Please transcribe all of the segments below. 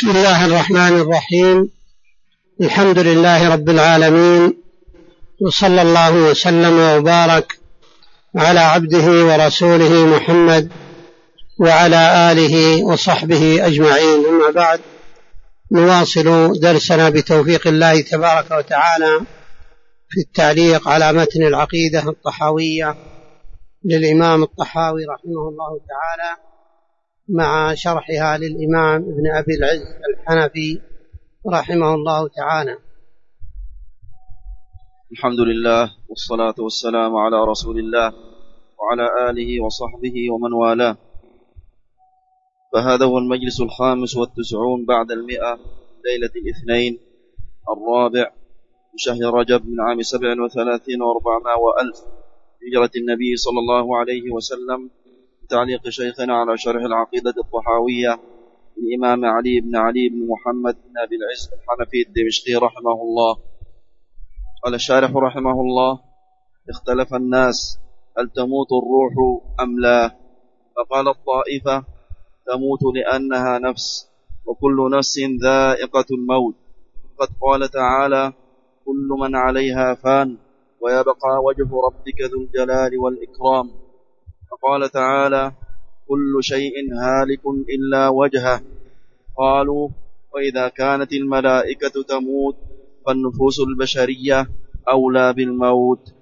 بسم الله الرحمن الرحيم. الحمد لله رب العالمين، وصلى الله وسلم وبارك على عبده ورسوله محمد وعلى آله وصحبه أجمعين. أما بعد، نواصل درسنا بتوفيق الله تبارك وتعالى في التعليق على متن العقيدة الطحاوية للإمام الطحاوي رحمه الله تعالى، مع شرحها للإمام ابن أبي العز الحنفي رحمه الله تعالى. الحمد لله والصلاة والسلام على رسول الله وعلى آله وصحبه ومن والاه. فهذا هو المجلس 95 بعد 100 ليلة الاثنين الرابع من شهر رجب من عام 37 و400 وألف هجرة النبي صلى الله عليه وسلم، تعليق شيخنا على شرح العقيدة الطحاوية الإمام علي بن محمد بن أبي العز الحنفي الدمشقي رحمه الله. قال الشارح رحمه الله: اختلف الناس هل تموت الروح أم لا؟ فقال الطائفة: تموت لأنها نفس، وكل نفس ذائقة الموت، قد قال تعالى: كل من عليها فان ويبقى وجه ربك ذو الجلال والإكرام. فقال تعالى: كل شيء هالك إلا وجهه. قالوا: وإذا كانت الملائكة تموت فالنفوس البشرية أولى بالموت.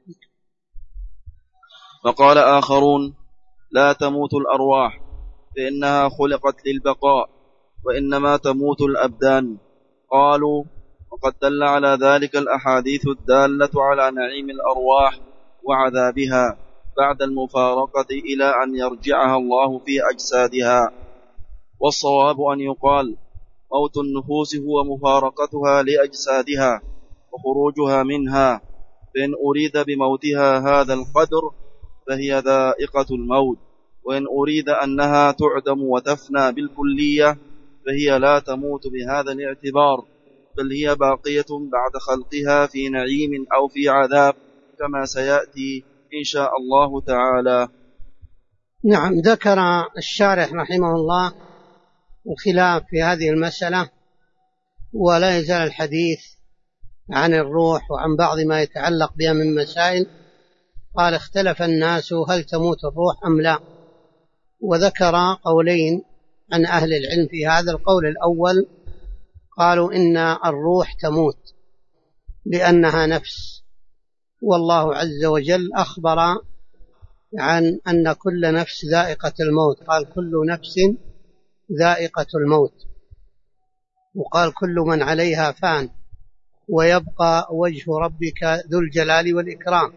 فقال آخرون: لا تموت الأرواح فإنها خلقت للبقاء، وإنما تموت الأبدان. قالوا: وقد دل على ذلك الأحاديث الدالة على نعيم الأرواح وعذابها بعد المفارقة إلى أن يرجعها الله في أجسادها. والصواب أن يقال: موت النفوس هو مفارقتها لأجسادها وخروجها منها، فإن أريد بموتها هذا القدر فهي ذائقة الموت، وإن أريد أنها تعدم وتفنى بالكلية فهي لا تموت بهذا الاعتبار، بل هي باقية بعد خلقها في نعيم أو في عذاب، كما سيأتي إن شاء الله تعالى. نعم، ذكر الشارح رحمه الله الخلاف في هذه المسألة، ولا يزال الحديث عن الروح وعن بعض ما يتعلق بها من مسائل. قال: اختلف الناس هل تموت الروح أم لا، وذكر قولين عن أهل العلم في هذا. القول الأول قالوا إن الروح تموت لأنها نفس، والله عز وجل أخبر عن أن كل نفس ذائقة الموت، قال: كل نفس ذائقة الموت، وقال: كل من عليها فان ويبقى وجه ربك ذو الجلال والإكرام.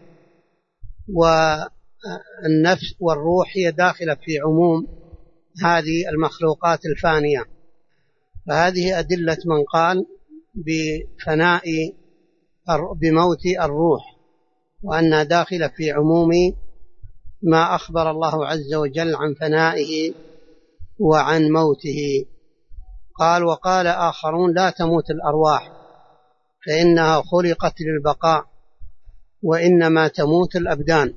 والنفس والروح هي داخلة في عموم هذه المخلوقات الفانية، فهذه أدلة من قال بموت الروح، وأنها داخلة في عموم ما أخبر الله عز وجل عن فنائه وعن موته. قال: وقال آخرون: لا تموت الأرواح فإنها خلقت للبقاء، وإنما تموت الأبدان.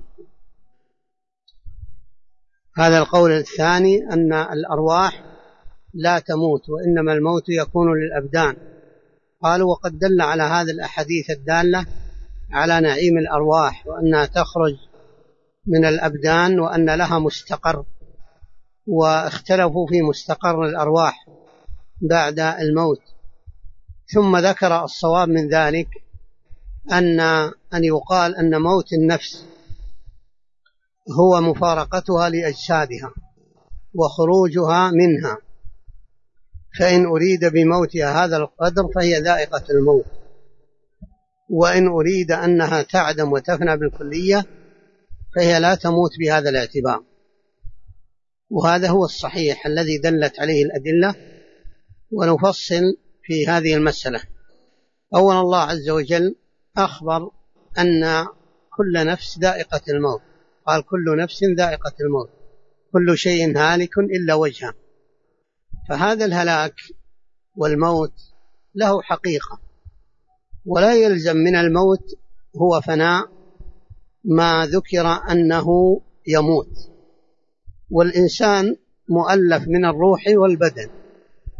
هذا القول الثاني، أن الأرواح لا تموت، وإنما الموت يكون للأبدان. قالوا: وقد دل على هذه الأحاديث الدالة على نعيم الأرواح، وأنها تخرج من الأبدان وأن لها مستقر، واختلفوا في مستقر الأرواح بعد الموت. ثم ذكر الصواب من ذلك أن يقال أن موت النفس هو مفارقتها لأجسادها وخروجها منها، فإن أريد بموتها هذا القدر فهي ذائقة الموت، وإن أريد أنها تعدم وتفنى بالكلية فهي لا تموت بهذا الاعتبار. وهذا هو الصحيح الذي دلت عليه الأدلة. ونفصل في هذه المسألة. أولا، الله عز وجل أخبر أن كل نفس ذائقة الموت، قال: كل نفس ذائقة الموت، كل شيء هالك إلا وجهه. فهذا الهلاك والموت له حقيقة، ولا يلزم من الموت هو فناء ما ذكر أنه يموت. والإنسان مؤلف من الروح والبدن،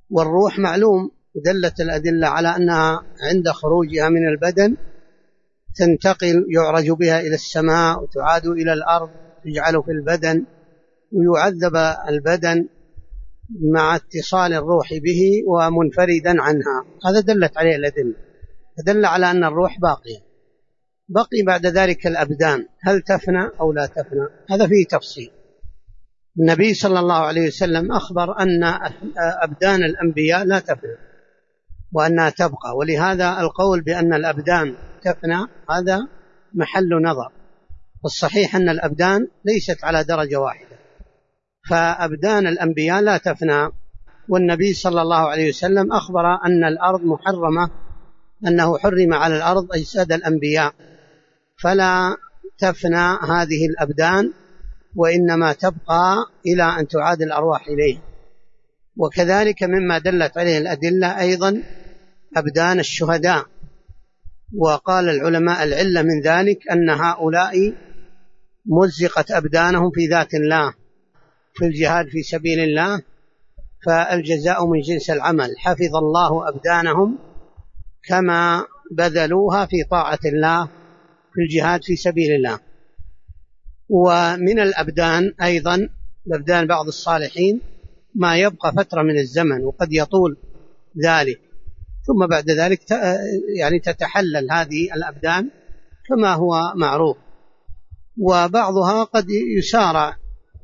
والروح معلوم، دلت الأدلة على أنها عند خروجها من البدن تنتقل، يعرج بها إلى السماء وتعاد إلى الأرض، تجعل في البدن ويعذب البدن مع اتصال الروح به ومنفردا عنها. هذا دلت عليه الأدلة، فدل على أن الروح باقية. بقي بعد ذلك الأبدان، هل تفنى أو لا تفنى؟ هذا فيه تفصيل. النبي صلى الله عليه وسلم أخبر أن أبدان الأنبياء لا تفنى وأنها تبقى، ولهذا القول بأن الأبدان تفنى هذا محل نظر. والصحيح أن الأبدان ليست على درجة واحدة، فأبدان الأنبياء لا تفنى. والنبي صلى الله عليه وسلم أخبر أن الأرض محرمة، أنه حرم على الأرض أجساد الأنبياء، فلا تفنى هذه الأبدان وإنما تبقى إلى أن تعاد الأرواح إليه. وكذلك مما دلت عليه الأدلة أيضا أبدان الشهداء. وقال العلماء العلة من ذلك أن هؤلاء مزقت أبدانهم في ذات الله في الجهاد في سبيل الله، فالجزاء من جنس العمل، حفظ الله أبدانهم كما بذلوها في طاعة الله في الجهاد في سبيل الله. ومن الأبدان أيضا أبدان بعض الصالحين ما يبقى فترة من الزمن وقد يطول ذلك، ثم بعد ذلك يعني تتحلل هذه الأبدان كما هو معروف. وبعضها قد يسارع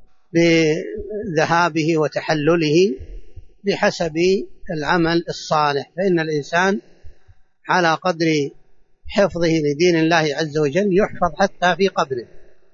بذهابه وتحلله بحسب العمل الصالح، فإن الإنسان على قدر حفظه لدين الله عز وجل يحفظ حتى في قبره.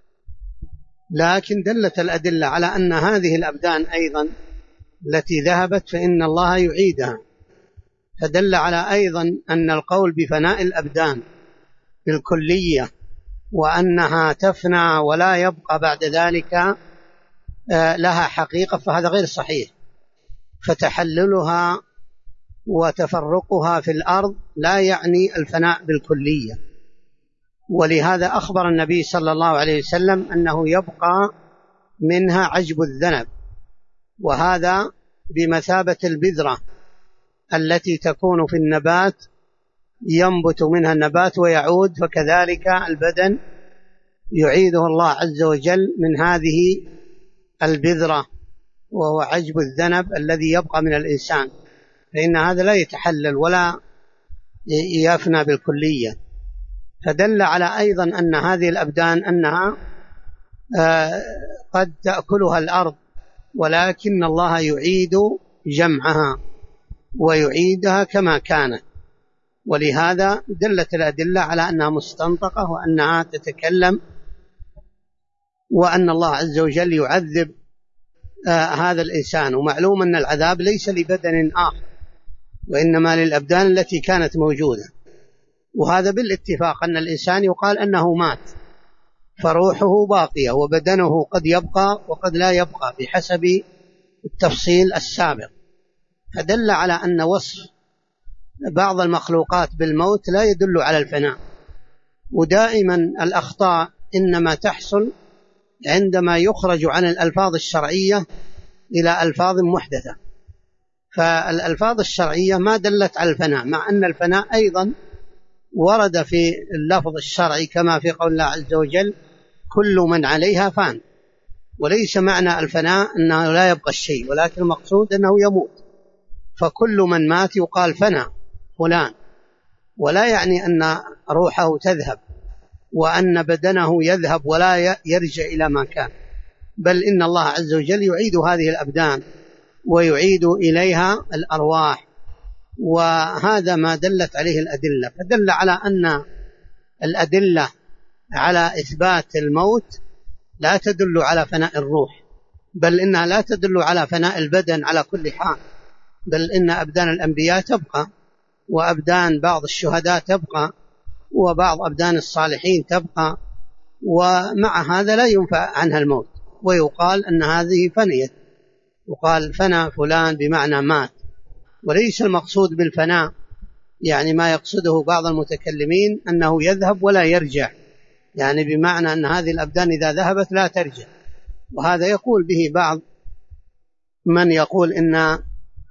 لكن دلت الأدلة على أن هذه الأبدان أيضا التي ذهبت فإن الله يعيدها، فدل على أيضا أن القول بفناء الأبدان بالكلية وأنها تفنى ولا يبقى بعد ذلك لها حقيقة، فهذا غير صحيح. فتحللها وتفرقها في الأرض لا يعني الفناء بالكلية. ولهذا أخبر النبي صلى الله عليه وسلم أنه يبقى منها عجب الذنب، وهذا بمثابة البذرة التي تكون في النبات، ينبت منها النبات ويعود، فكذلك البدن يعيده الله عز وجل من هذه البذرة، وهو عجب الذنب الذي يبقى من الإنسان، فإن هذا لا يتحلل ولا يفنى بالكلية. فدل على أيضا أن هذه الأبدان أنها قد تأكلها الأرض، ولكن الله يعيد جمعها ويعيدها كما كانت. ولهذا دلت الأدلة على أنها مستنطقة وأنها تتكلم، وأن الله عز وجل يعذب هذا الإنسان. ومعلوم أن العذاب ليس لبدن آخر، وإنما للأبدان التي كانت موجودة. وهذا بالاتفاق أن الإنسان يقال أنه مات، فروحه باقية وبدنه قد يبقى وقد لا يبقى بحسب التفصيل السابق. فدل على أن وصف بعض المخلوقات بالموت لا يدل على الفناء. ودائما الأخطاء إنما تحصل عندما يخرج عن الألفاظ الشرعية إلى ألفاظ محدثة. فالألفاظ الشرعية ما دلت على الفناء، مع أن الفناء أيضا ورد في اللفظ الشرعي كما في قول الله عز وجل كل من عليها فان. وليس معنى الفناء أنه لا يبقى الشيء، ولكن المقصود أنه يموت. فكل من مات يقال فنى فلان، ولا يعني أن روحه تذهب وأن بدنه يذهب ولا يرجع إلى ما كان، بل إن الله عز وجل يعيد هذه الأبدان ويعيد إليها الأرواح. وهذا ما دلت عليه الأدلة. فدل على أن الأدلة على إثبات الموت لا تدل على فناء الروح، بل إنها لا تدل على فناء البدن على كل حال، بل إن أبدان الأنبياء تبقى، وأبدان بعض الشهداء تبقى، وبعض أبدان الصالحين تبقى، ومع هذا لا ينفع عنها الموت، ويقال أن هذه فنيت، يقال فنى فلان بمعنى مات. وليس المقصود بالفناء يعني ما يقصده بعض المتكلمين أنه يذهب ولا يرجع، يعني بمعنى أن هذه الأبدان إذا ذهبت لا ترجع. وهذا يقول به بعض من يقول إن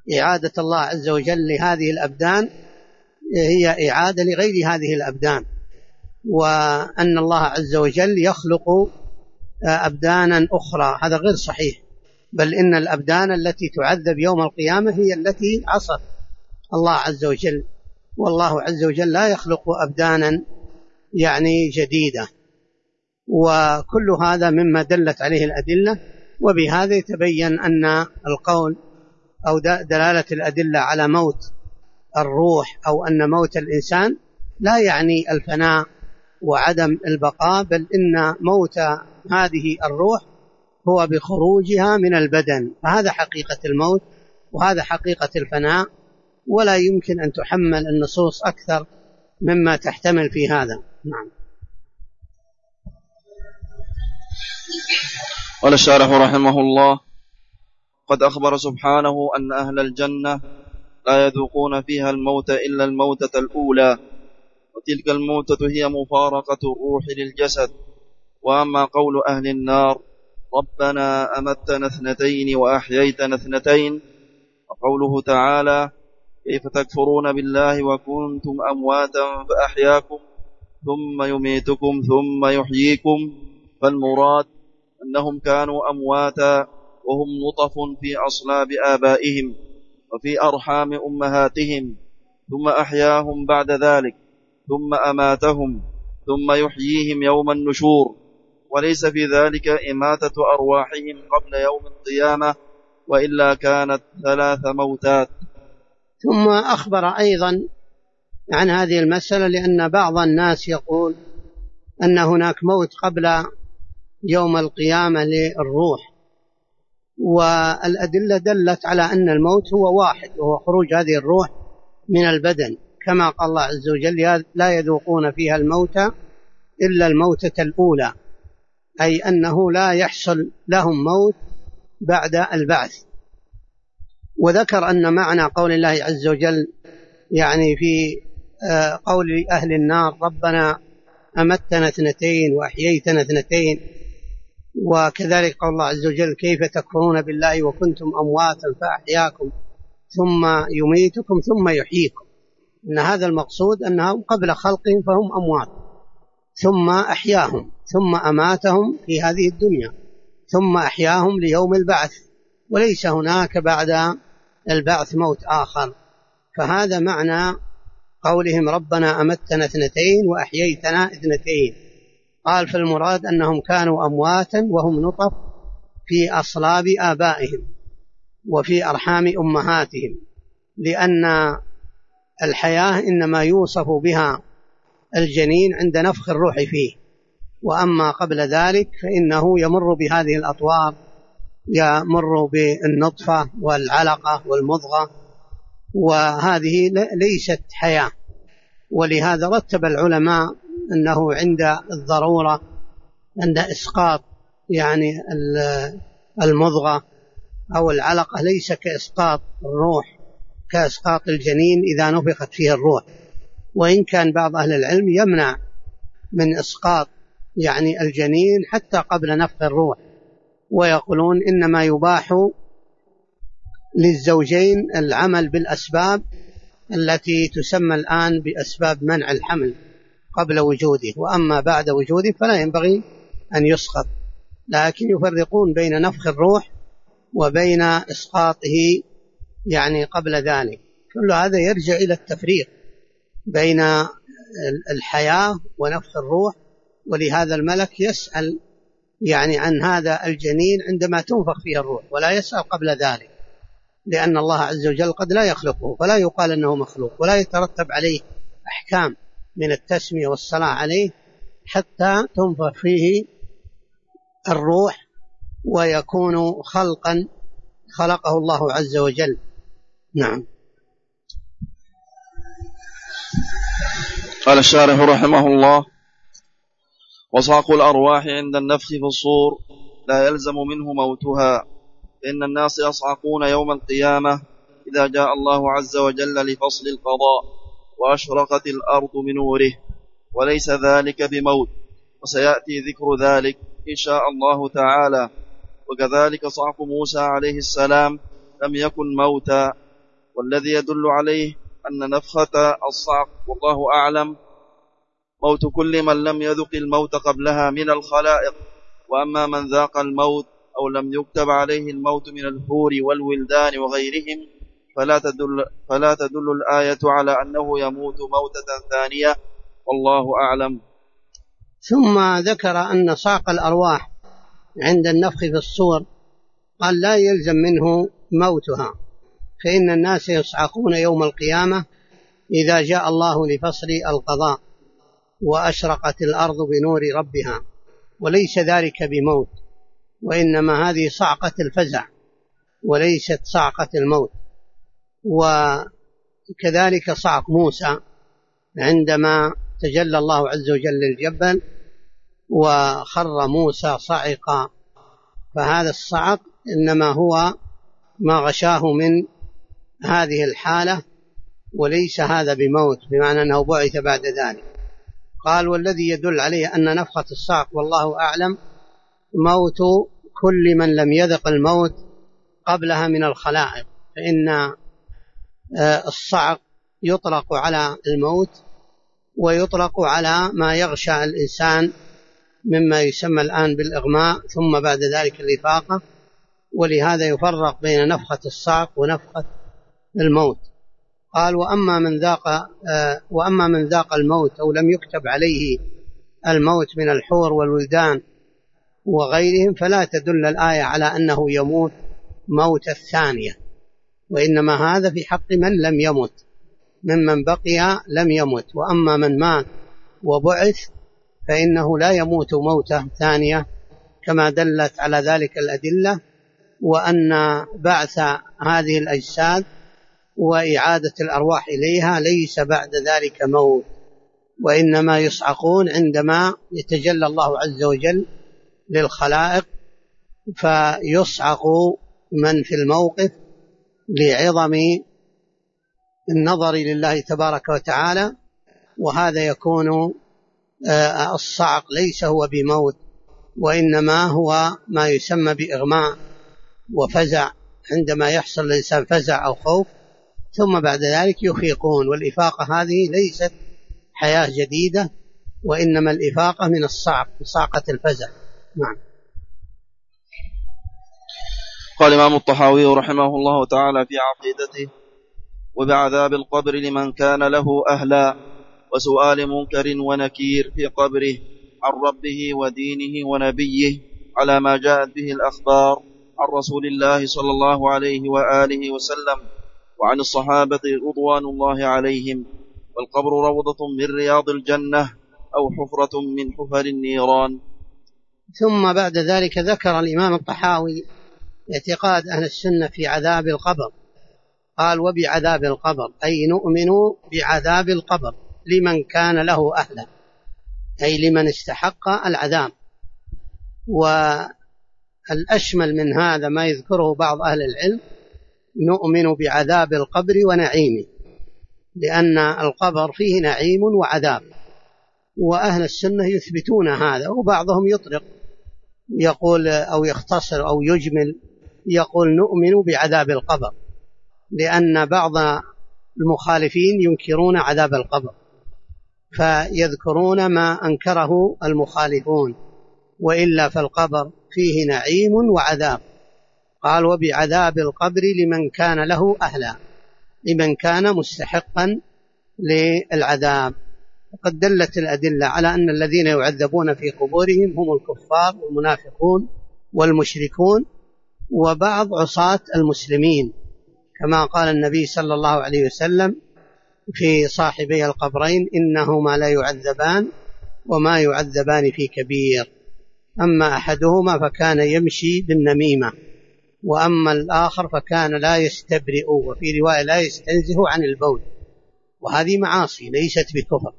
إعادة الله عز وجل لهذه الأبدان هي إعادة لغير هذه الأبدان، وأن الله عز وجل يخلق أبدانا أخرى هذا غير صحيح، بل إن الأبدان التي تعذب يوم القيامة هي التي عصت الله عز وجل، والله عز وجل لا يخلق أبدانا يعني جديدة. وكل هذا مما دلت عليه الأدلة، وبهذا يتبين أن القول أو دلالة الأدلة على موت الروح أو أن موت الإنسان لا يعني الفناء وعدم البقاء، بل إن موت هذه الروح هو بخروجها من البدن، فهذا حقيقة الموت وهذا حقيقة الفناء، ولا يمكن أن تحمل النصوص أكثر مما تحتمل في هذا. نعم. قال الشارح رحمه الله: قد أخبر سبحانه أن أهل الجنة لا يذوقون فيها الموت إلا الموتة الأولى، وتلك الموتة هي مفارقة الروح للجسد. وأما قول أهل النار: ربنا أمتنا 2 وأحييتنا 2، وقوله تعالى: كيف تكفرون بالله وكنتم أمواتا فأحياكم ثم يميتكم ثم يحييكم، فالمراد أنهم كانوا أمواتا وهم نطف في أصلاب آبائهم وفي أرحام أمهاتهم، ثم أحياهم بعد ذلك، ثم أماتهم، ثم يحييهم يوم النشور، وليس في ذلك إماتة أرواحهم قبل يوم القيامة، وإلا كانت 3 موتات. ثم أخبر أيضا عن هذه المسألة، لأن بعض الناس يقول أن هناك موت قبل يوم القيامة للروح، والأدلة دلت على أن الموت هو واحد، وهو خروج هذه الروح من البدن، كما قال الله عز وجل: لا يذوقون فيها الموت إلا الموتة الأولى، أي أنه لا يحصل لهم موت بعد البعث. وذكر أن معنى قول الله عز وجل يعني في قول أهل النار: ربنا أمتنا 2 وأحييتنا 2، وكذلك قول الله عز وجل: كيف تكفرون بالله وكنتم أمواتا فأحياكم ثم يميتكم ثم يحييكم، إن هذا المقصود أنهم قبل خلقهم فهم أموات، ثم أحياهم، ثم أماتهم في هذه الدنيا، ثم أحياهم ليوم البعث، وليس هناك بعد البعث موت آخر. فهذا معنى قولهم: ربنا أمتنا 2 وأحييتنا 2. قال: فالمراد أنهم كانوا أمواتا وهم نطف في أصلاب آبائهم وفي أرحام أمهاتهم، لأن الحياة إنما يوصف بها الجنين عند نفخ الروح فيه، وأما قبل ذلك فإنه يمر بهذه الأطوار، يمر بالنطفة والعلقة والمضغة، وهذه ليست حياة. ولهذا رتب العلماء أنه عند الضرورة، عند إسقاط يعني المضغة أو العلقة، ليس كإسقاط الروح، كإسقاط الجنين إذا نفخت فيه الروح. وإن كان بعض أهل العلم يمنع من إسقاط يعني الجنين حتى قبل نفخ الروح، ويقولون إنما يباح للزوجين العمل بالأسباب التي تسمى الآن بأسباب منع الحمل قبل وجوده، وأما بعد وجوده فلا ينبغي أن يسقط. لكن يفرقون بين نفخ الروح وبين إسقاطه يعني قبل ذلك. كل هذا يرجع إلى التفريق بين الحياة ونفخ الروح، ولهذا الملك يسأل يعني عن هذا الجنين عندما تنفخ فيه الروح، ولا يسأل قبل ذلك، لأن الله عز وجل قد لا يخلقه، فلا يقال أنه مخلوق، ولا يترتب عليه أحكام من التسمية والصلاة عليه حتى تنفخ فيه الروح ويكون خلقا خلقه الله عز وجل. نعم. قال الشارح رحمه الله: وصاق الأرواح عند النفخ في الصور لا يلزم منه موتها، فإن الناس يصعقون يوم القيامة إذا جاء الله عز وجل لفصل القضاء وأشرقت الأرض بنوره، وليس ذلك بموت، وسيأتي ذكر ذلك إن شاء الله تعالى. وكذلك صعق موسى عليه السلام لم يكن موتا، والذي يدل عليه أن نفخة الصعق والله أعلم موت كل من لم يذق الموت قبلها من الخلائق، وأما من ذاق الموت أو لم يكتب عليه الموت من الحور والولدان وغيرهم فلا تدل الآية على أنه يموت موتة ثانية، والله أعلم. ثم ذكر أن صعق الأرواح عند النفخ في الصور قال لا يلزم منه موتها، فإن الناس يصعقون يوم القيامة إذا جاء الله لفصل القضاء وأشرقت الأرض بنور ربها، وليس ذلك بموت، وإنما هذه صعقة الفزع وليست صعقة الموت. وكذلك صعق موسى عندما تجلى الله عز وجل للجبل وخر موسى صعقا، فهذا الصعق إنما هو ما غشاه من هذه الحالة، وليس هذا بموت، بمعنى أنه بعث بعد ذلك. قال والذي يدل عليه أن نفخة الصعق والله أعلم موت كل من لم يذق الموت قبلها من الخلائق، فإن الصعق يطلق على الموت ويطلق على ما يغشى الإنسان مما يسمى الآن بالإغماء ذم بعد ذلك الإفاقة، ولهذا يفرق بين نفخة الصعق ونفخة الموت. قال وأما من ذاق الموت أو لم يكتب عليه الموت من الحور والولدان وغيرهم فلا تدل الآية على أنه يموت موت الثانية، وإنما هذا في حق من لم يمت، ممن بقي لم يمت. وأما من مات وبعث فإنه لا يموت موتة ثانية كما دلت على ذلك الأدلة، وأن بعث هذه الأجساد وإعادة الأرواح إليها ليس بعد ذلك موت، وإنما يصعقون عندما يتجلى الله عز وجل للخلائق، فيصعق من في الموقف لعظم النظر لله تبارك وتعالى، وهذا يكون الصعق ليس هو بموت، وإنما هو ما يسمى بإغماء وفزع، عندما يحصل الإنسان فزع أو خوف ثم بعد ذلك يفيقون، والإفاقة هذه ليست حياة جديدة، وإنما الإفاقة من الصعق، صعقة الفزع. نعم. قال الإمام الطحاوي رحمه الله تعالى في عقيدته: وبعذاب القبر لمن كان له أهلا، وسؤال منكر ونكير في قبره عن ربه ودينه ونبيه على ما جاءت به الأخبار عن رسول الله صلى الله عليه وآله وسلم وعن الصحابة رضوان الله عليهم. والقبر روضة من رياض الجنة أو حفرة من حفر النيران. ثم بعد ذلك ذكر الإمام الطحاوي اعتقاد أهل السنة في عذاب القبر. قال: وبعذاب القبر أي نؤمن بعذاب القبر لمن كان له أهلا، أي لمن استحق العذاب. والأشمل من هذا ما يذكره بعض أهل العلم: نؤمن بعذاب القبر ونعيمه، لأن القبر فيه نعيم وعذاب، وأهل السنة يثبتون هذا، وبعضهم يطلق يقول أو يختصر أو يجمل يقول نؤمن بعذاب القبر، لأن بعض المخالفين ينكرون عذاب القبر فيذكرون ما أنكره المخالفون، وإلا فالقبر فيه نعيم وعذاب. قال: وبعذاب القبر لمن كان له أهلا، لمن كان مستحقا للعذاب. وقد دلت الأدلة على أن الذين يعذبون في قبورهم هم الكفار والمنافقون والمشركون وبعض عصاة المسلمين، كما قال النبي صلى الله عليه وسلم في صاحبي القبرين: إنهما لا يعذبان وما يعذبان في كبير، أما أحدهما فكان يمشي بالنميمة، وأما الآخر فكان لا يستبرئ، وفي رواية لا يستنزه عن البول، وهذه معاصي ليست بكفر.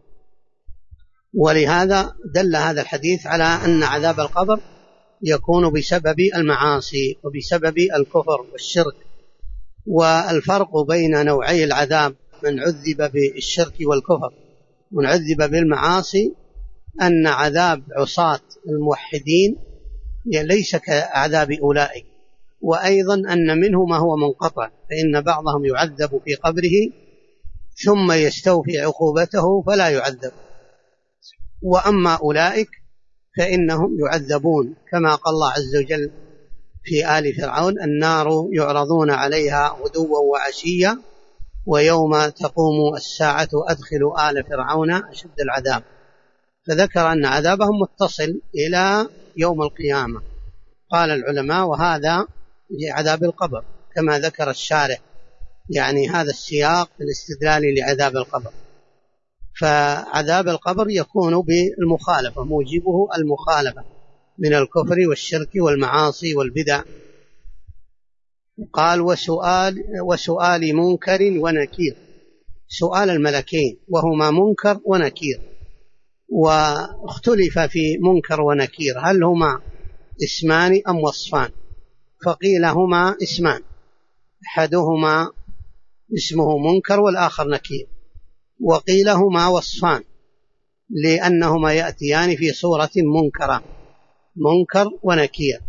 ولهذا دل هذا الحديث على أن عذاب القبر يكون بسبب المعاصي وبسبب الكفر والشرك. والفرق بين نوعي العذاب: من عذب بالشرك والكفر ومن عذب بالمعاصي، أن عذاب عصاة الموحدين ليس كعذاب أولئك، وأيضا أن منه ما هو منقطع، فإن بعضهم يعذب في قبره ثم يستوفي عقوبته فلا يعذب، وأما أولئك فإنهم يعذبون، كما قال الله عز وجل في آل فرعون: النار يعرضون عليها غدوا وعشيا ويوم تقوم الساعة أدخلوا آل فرعون أشد العذاب. فذكر أن عذابهم متصل إلى يوم القيامة. قال العلماء: وهذا لعذاب القبر، كما ذكر الشارح، يعني هذا السياق الاستدلال لعذاب القبر. فعذاب القبر يكون بالمخالفة، موجبه المخالفة من الكفر والشرك والمعاصي والبدع. قال: وسؤال منكر ونكير، سؤال الملكين وهما منكر ونكير. واختلف في منكر ونكير هل هما اسمان أم وصفان، فقيل هما اسمان، أحدهما اسمه منكر والآخر نكير، وقيل هما وصفان لأنهما يأتيان في صورة منكرة، منكر ونكير.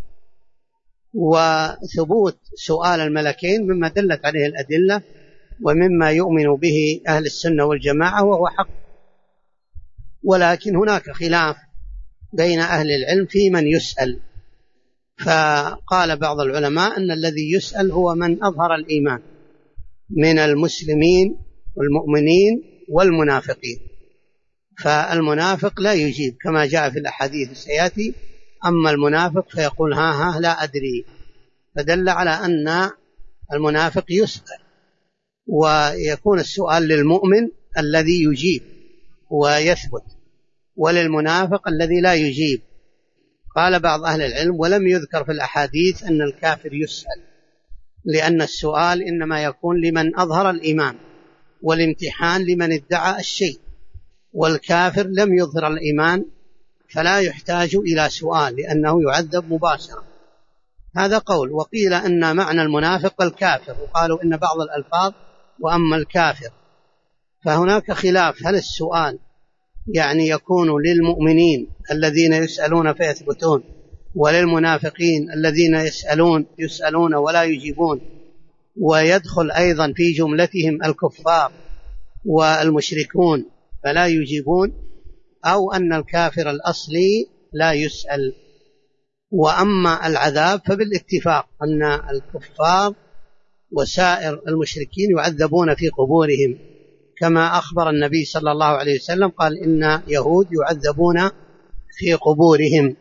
وثبوت سؤال الملكين مما دلت عليه الأدلة ومما يؤمن به أهل السنة والجماعة، وهو حق. ولكن هناك خلاف بين أهل العلم في من يسأل، فقال بعض العلماء أن الذي يسأل هو من أظهر الإيمان من المسلمين والمؤمنين والمنافقين، فالمنافق لا يجيب كما جاء في الأحاديث سيأتي، أما المنافق فيقول ها لا أدري، فدل على أن المنافق يسأل، ويكون السؤال للمؤمن الذي يجيب ويثبت، وللمنافق الذي لا يجيب. قال بعض أهل العلم: ولم يذكر في الأحاديث أن الكافر يسأل، لأن السؤال إنما يكون لمن أظهر الإيمان، والامتحان لمن ادعى الشيء، والكافر لم يظهر الإيمان فلا يحتاج إلى سؤال لأنه يعذب مباشرة. هذا قول. وقيل أن معنى المنافق الكافر، وقالوا إن بعض الألفاظ وأما الكافر. فهناك خلاف، هل السؤال يعني يكون للمؤمنين الذين يسألون فيثبتون، وللمنافقين الذين يسألون ولا يجيبون، ويدخل أيضا في جملتهم الكفار والمشركون فلا يجيبون، أو أن الكافر الأصلي لا يسأل. وأما العذاب فبالاتفاق أن الكفار وسائر المشركين يعذبون في قبورهم، كما أخبر النبي صلى الله عليه وسلم قال: إن يهود يعذبون في قبورهم.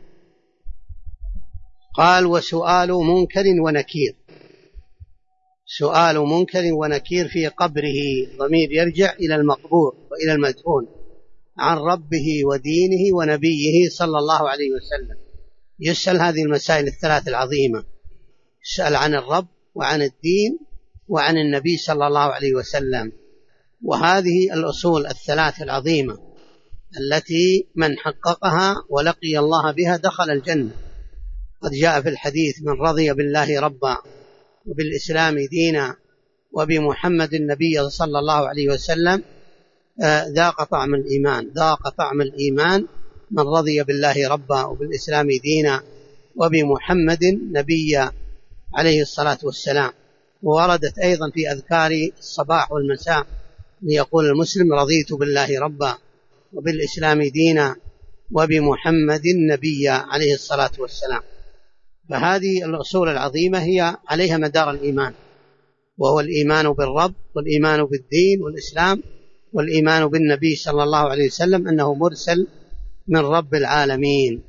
قال: وسؤال منكر ونكير، سؤال منكر ونكير في قبره ضمير يرجع إلى المقبور وإلى المدفون، عن ربه ودينه ونبيه صلى الله عليه وسلم. يسأل هذه المسائل الثلاث العظيمة، يسأل عن الرب وعن الدين وعن النبي صلى الله عليه وسلم. وهذه الأصول الثلاث العظيمة التي من حققها ولقي الله بها دخل الجنة. قد جاء في الحديث: من رضي بالله ربا وبالإسلام دينا وبمحمد النبي صلى الله عليه وسلم ذاق طعم الإيمان. ذاق طعم الإيمان من رضي بالله ربا وبالإسلام دينا وبمحمد نبيا عليه الصلاة والسلام. ووردت أيضا في أذكار الصباح والمساء ليقول المسلم: رضيت بالله ربا وبالإسلام دينا وبمحمد نبيا عليه الصلاة والسلام. فهذه الأصول العظيمة هي عليها مدار الإيمان، وهو الإيمان بالرب والإيمان بالدين والإسلام، والإيمان بالنبي صلى الله عليه وسلم أنه مرسل من رب العالمين.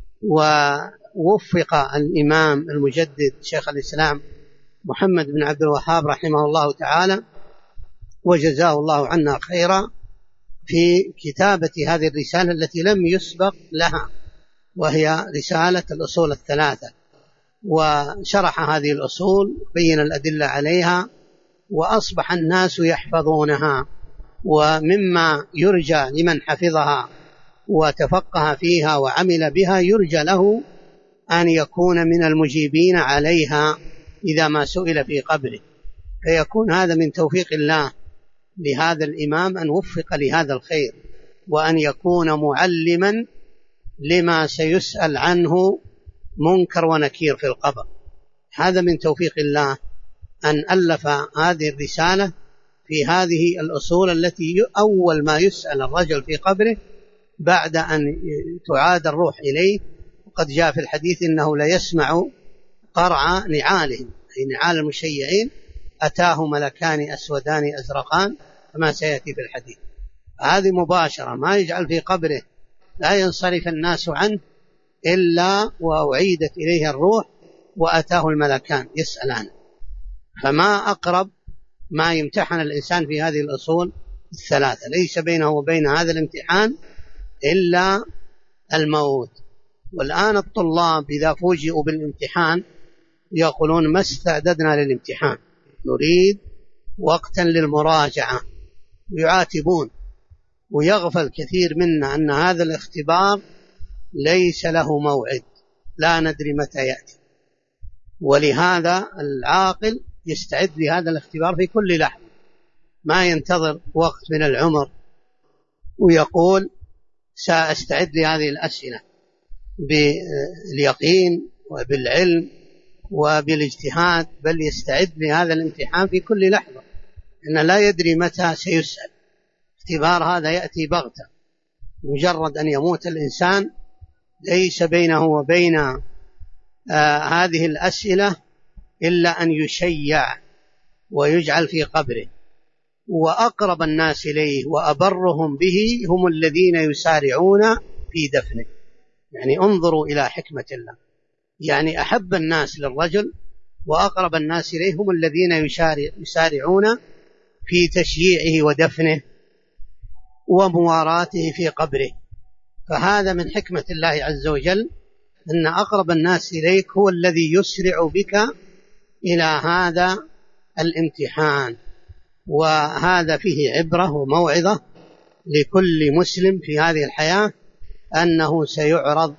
ووفق الإمام المجدد شيخ الإسلام محمد بن عبد الوهاب رحمه الله تعالى وجزاه الله عنا خيرا في كتابة هذه الرسالة التي لم يسبق لها، وهي رسالة الأصول الثلاثة. وشرح هذه الأصول، بين الأدلة عليها، وأصبح الناس يحفظونها. ومما يرجى لمن حفظها وتفقه فيها وعمل بها، يرجى له أن يكون من المجيبين عليها إذا ما سئل في قبره، فيكون هذا من توفيق الله لهذا الإمام أن وفق لهذا الخير، وأن يكون معلما لما سيسأل عنه منكر ونكير في القبر. هذا من توفيق الله أن ألف هذه الرسالة في هذه الأصول التي أول ما يسأل الرجل في قبره بعد أن تعاد الروح إليه. وقد جاء في الحديث إنه لا يسمع قرع نعالهم، أي نعال المشيعين، أتاه ملكان أسودان أزرقان كما سيأتي في الحديث. هذه مباشرة، ما يجعل في قبره لا ينصرف الناس عنه إلا وأعيدت إليه الروح وأتاه الملكان يسألان. فما أقرب ما يمتحن الإنسان في هذه الأصول الثلاثة، ليس بينه وبين هذا الامتحان إلا الموت. والآن الطلاب إذا فوجئوا بالامتحان يقولون ما استعددنا للامتحان، نريد وقتا للمراجعة، يعاتبون. ويغفل كثير منا أن هذا الاختبار ليس له موعد، لا ندري متى يأتي. ولهذا العاقل يستعد لهذا الاختبار في كل لحظة، ما ينتظر وقت من العمر ويقول سأستعد لهذه الأسئلة باليقين وبالعلم وبالاجتهاد، بل يستعد لهذا الامتحان في كل لحظة، إن لا يدري متى سيسأل. اختبار هذا يأتي بغتة، مجرد أن يموت الإنسان ليس بينه وبين هذه الأسئلة إلا أن يشيع ويجعل في قبره. وأقرب الناس إليه وأبرهم به هم الذين يسارعون في دفنه. يعني انظروا إلى حكمة الله، يعني أحب الناس للرجل وأقرب الناس إليه هم الذين يسارعون في تشييعه ودفنه ومواراته في قبره. فهذا من حكمة الله عز وجل، أن أقرب الناس إليك هو الذي يسرع بك إلى هذا الامتحان. وهذا فيه عبرة وموعظة لكل مسلم في هذه الحياة، أنه سيعرض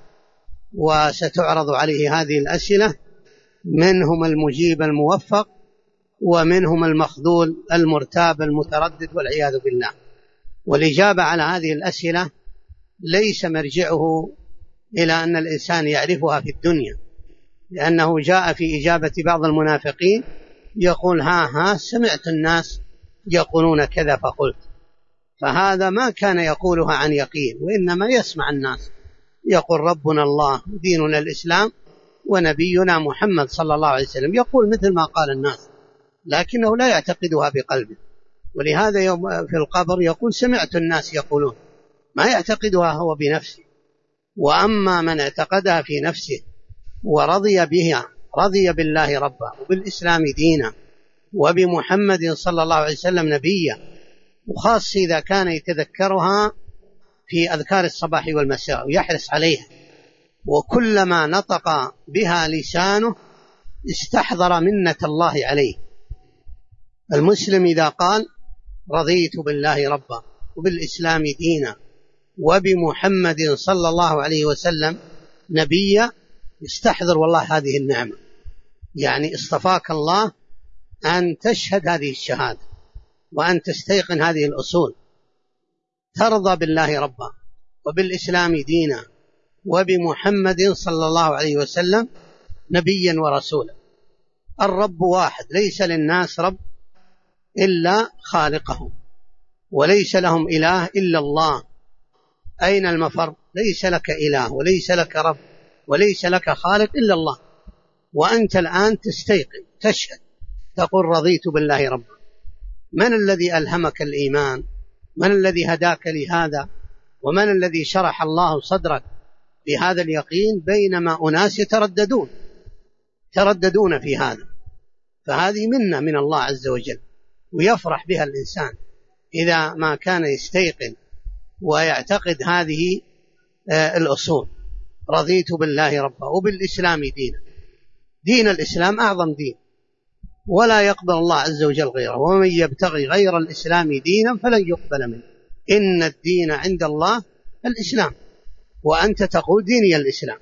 وستعرض عليه هذه الأسئلة، منهم المجيب الموفق ومنهم المخذول المرتاب المتردد والعياذ بالله. والإجابة على هذه الأسئلة ليس مرجعه إلى أن الإنسان يعرفها في الدنيا، لأنه جاء في إجابة بعض المنافقين يقول ها سمعت الناس يقولون كذا فقلت. فهذا ما كان يقولها عن يقين، وإنما يسمع الناس يقول ربنا الله ديننا الإسلام ونبينا محمد صلى الله عليه وسلم، يقول مثل ما قال الناس لكنه لا يعتقدها بقلبه. ولهذا يوم في القبر يقول سمعت الناس يقولون، ما يعتقدها هو بنفسه. وأما من اعتقدها في نفسه ورضي بها، رضي بالله ربا وبالإسلام دينا وبمحمد صلى الله عليه وسلم نبيا، وخاصة إذا كان يتذكرها في أذكار الصباح والمساء ويحرص عليها، وكلما نطق بها لسانه استحضر منة الله عليه. المسلم إذا قال رضيت بالله ربا وبالإسلام دينا وبمحمد صلى الله عليه وسلم نبيا، يستحضر والله هذه النعمة، يعني اصطفاك الله أن تشهد هذه الشهادة وأن تستيقن هذه الأصول، ترضى بالله ربا وبالإسلام دينا وبمحمد صلى الله عليه وسلم نبيا ورسولا. الرب واحد، ليس للناس رب إلا خالقهم، وليس لهم إله إلا الله. أين المفر؟ ليس لك إله وليس لك رب وليس لك خالق إلا الله. وأنت الآن تستيقن تشهد تقول رضيت بالله ربا. من الذي ألهمك الإيمان؟ من الذي هداك لهذا؟ ومن الذي شرح الله صدرك بهذا اليقين بينما أناس يترددون في هذا؟ فهذه منة من الله عز وجل، ويفرح بها الإنسان إذا ما كان يستيقن ويعتقد هذه الأصول. رضيت بالله ربا وبالإسلام دينا. دين الإسلام أعظم دين، ولا يقبل الله عز وجل غيره، ومن يبتغي غير الإسلام دينا فلن يقبل منه. إن الدين عند الله الإسلام، وأنت تقول ديني الإسلام،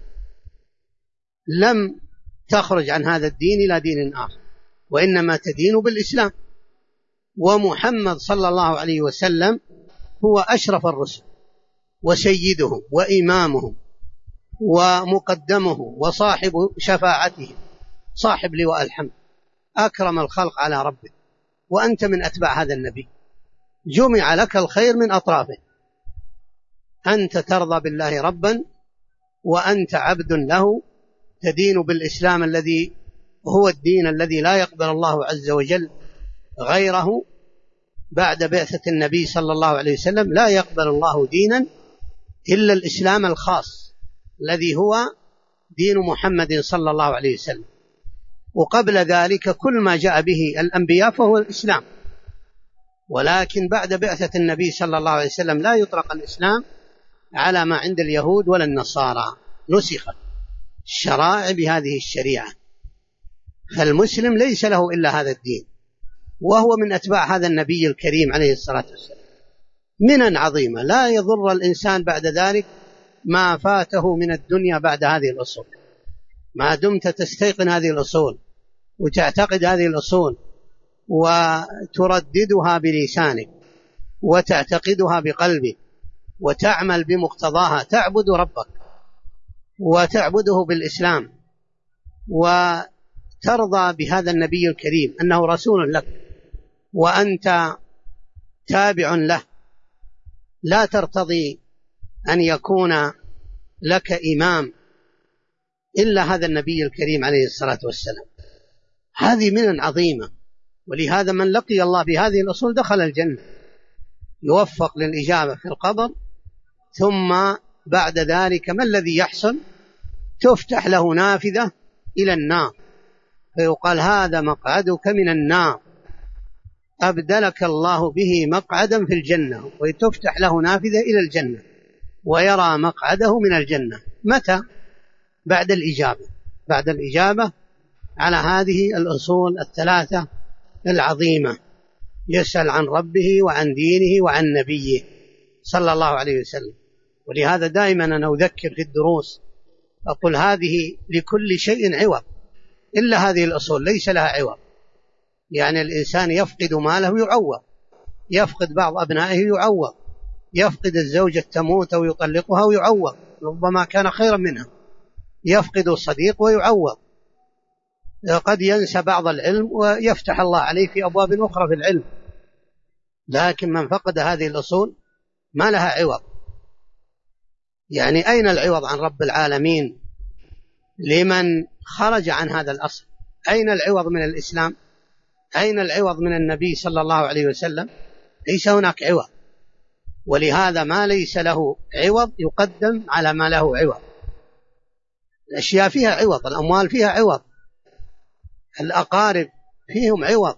لم تخرج عن هذا الدين إلى دين آخر، وإنما تدين بالإسلام. ومحمد صلى الله عليه وسلم هو أشرف الرسل وسيدهم وإمامهم ومقدمه وصاحب شفاعتهم صاحب لواء الحمد، أكرم الخلق على ربه، وأنت من أتباع هذا النبي، جمع لك الخير من أطرافه، أنت ترضى بالله ربا وأنت عبد له، تدين بالإسلام الذي هو الدين الذي لا يقبل الله عز وجل غيره. بعد بعثة النبي صلى الله عليه وسلم لا يقبل الله دينا إلا الإسلام الخاص الذي هو دين محمد صلى الله عليه وسلم، وقبل ذلك كل ما جاء به الأنبياء فهو الإسلام. ولكن بعد بعثة النبي صلى الله عليه وسلم لا يطلق الإسلام على ما عند اليهود ولا النصارى، نسخت الشرائع بهذه الشريعة، فالمسلم ليس له إلا هذا الدين، وهو من أتباع هذا النبي الكريم عليه الصلاة والسلام. منن عظيمة لا يضر الإنسان بعد ذلك ما فاته من الدنيا بعد هذه الأصول، ما دمت تستيقن هذه الأصول وتعتقد هذه الأصول وترددها بلسانك وتعتقدها بقلبك وتعمل بمقتضاها، تعبد ربك وتعبده بالإسلام وترضى بهذا النبي الكريم أنه رسول لك وأنت تابع له، لا ترتضي أن يكون لك إمام إلا هذا النبي الكريم عليه الصلاة والسلام. هذه منن عظيمة، ولهذا من لقي الله بهذه الأصول دخل الجنة، يوفق للإجابة في القبر، ثم بعد ذلك ما الذي يحصل؟ تفتح له نافذة إلى النار، فيقال هذا مقعدك من النار، أبدلك الله به مقعدا في الجنة، وتفتح له نافذة إلى الجنة ويرى مقعده من الجنة. متى؟ بعد الإجابة، بعد الإجابة على هذه الأصول الثلاثة العظيمة، يسأل عن ربه وعن دينه وعن نبيه صلى الله عليه وسلم. ولهذا دائما أنا أذكر في الدروس أقول هذه لكل شيء عوض إلا هذه الأصول ليس لها عوض. يعني الإنسان يفقد ماله يعوض، يفقد بعض أبنائه يعوض، يفقد الزوجة تموت أو يطلقها ويعوض ربما كان خيرا منها، يفقد الصديق ويعوض، قد ينسى بعض العلم ويفتح الله عليه في أبواب أخرى في العلم. لكن من فقد هذه الأصول ما لها عوض. يعني أين العوض عن رب العالمين لمن خرج عن هذا الأصل؟ أين العوض من الإسلام؟ أين العوض من النبي صلى الله عليه وسلم؟ ليس هناك عوض. ولهذا ما ليس له عوض يقدم على ما له عوض. الأشياء فيها عوض، الأموال فيها عوض، الأقارب فيهم عوض،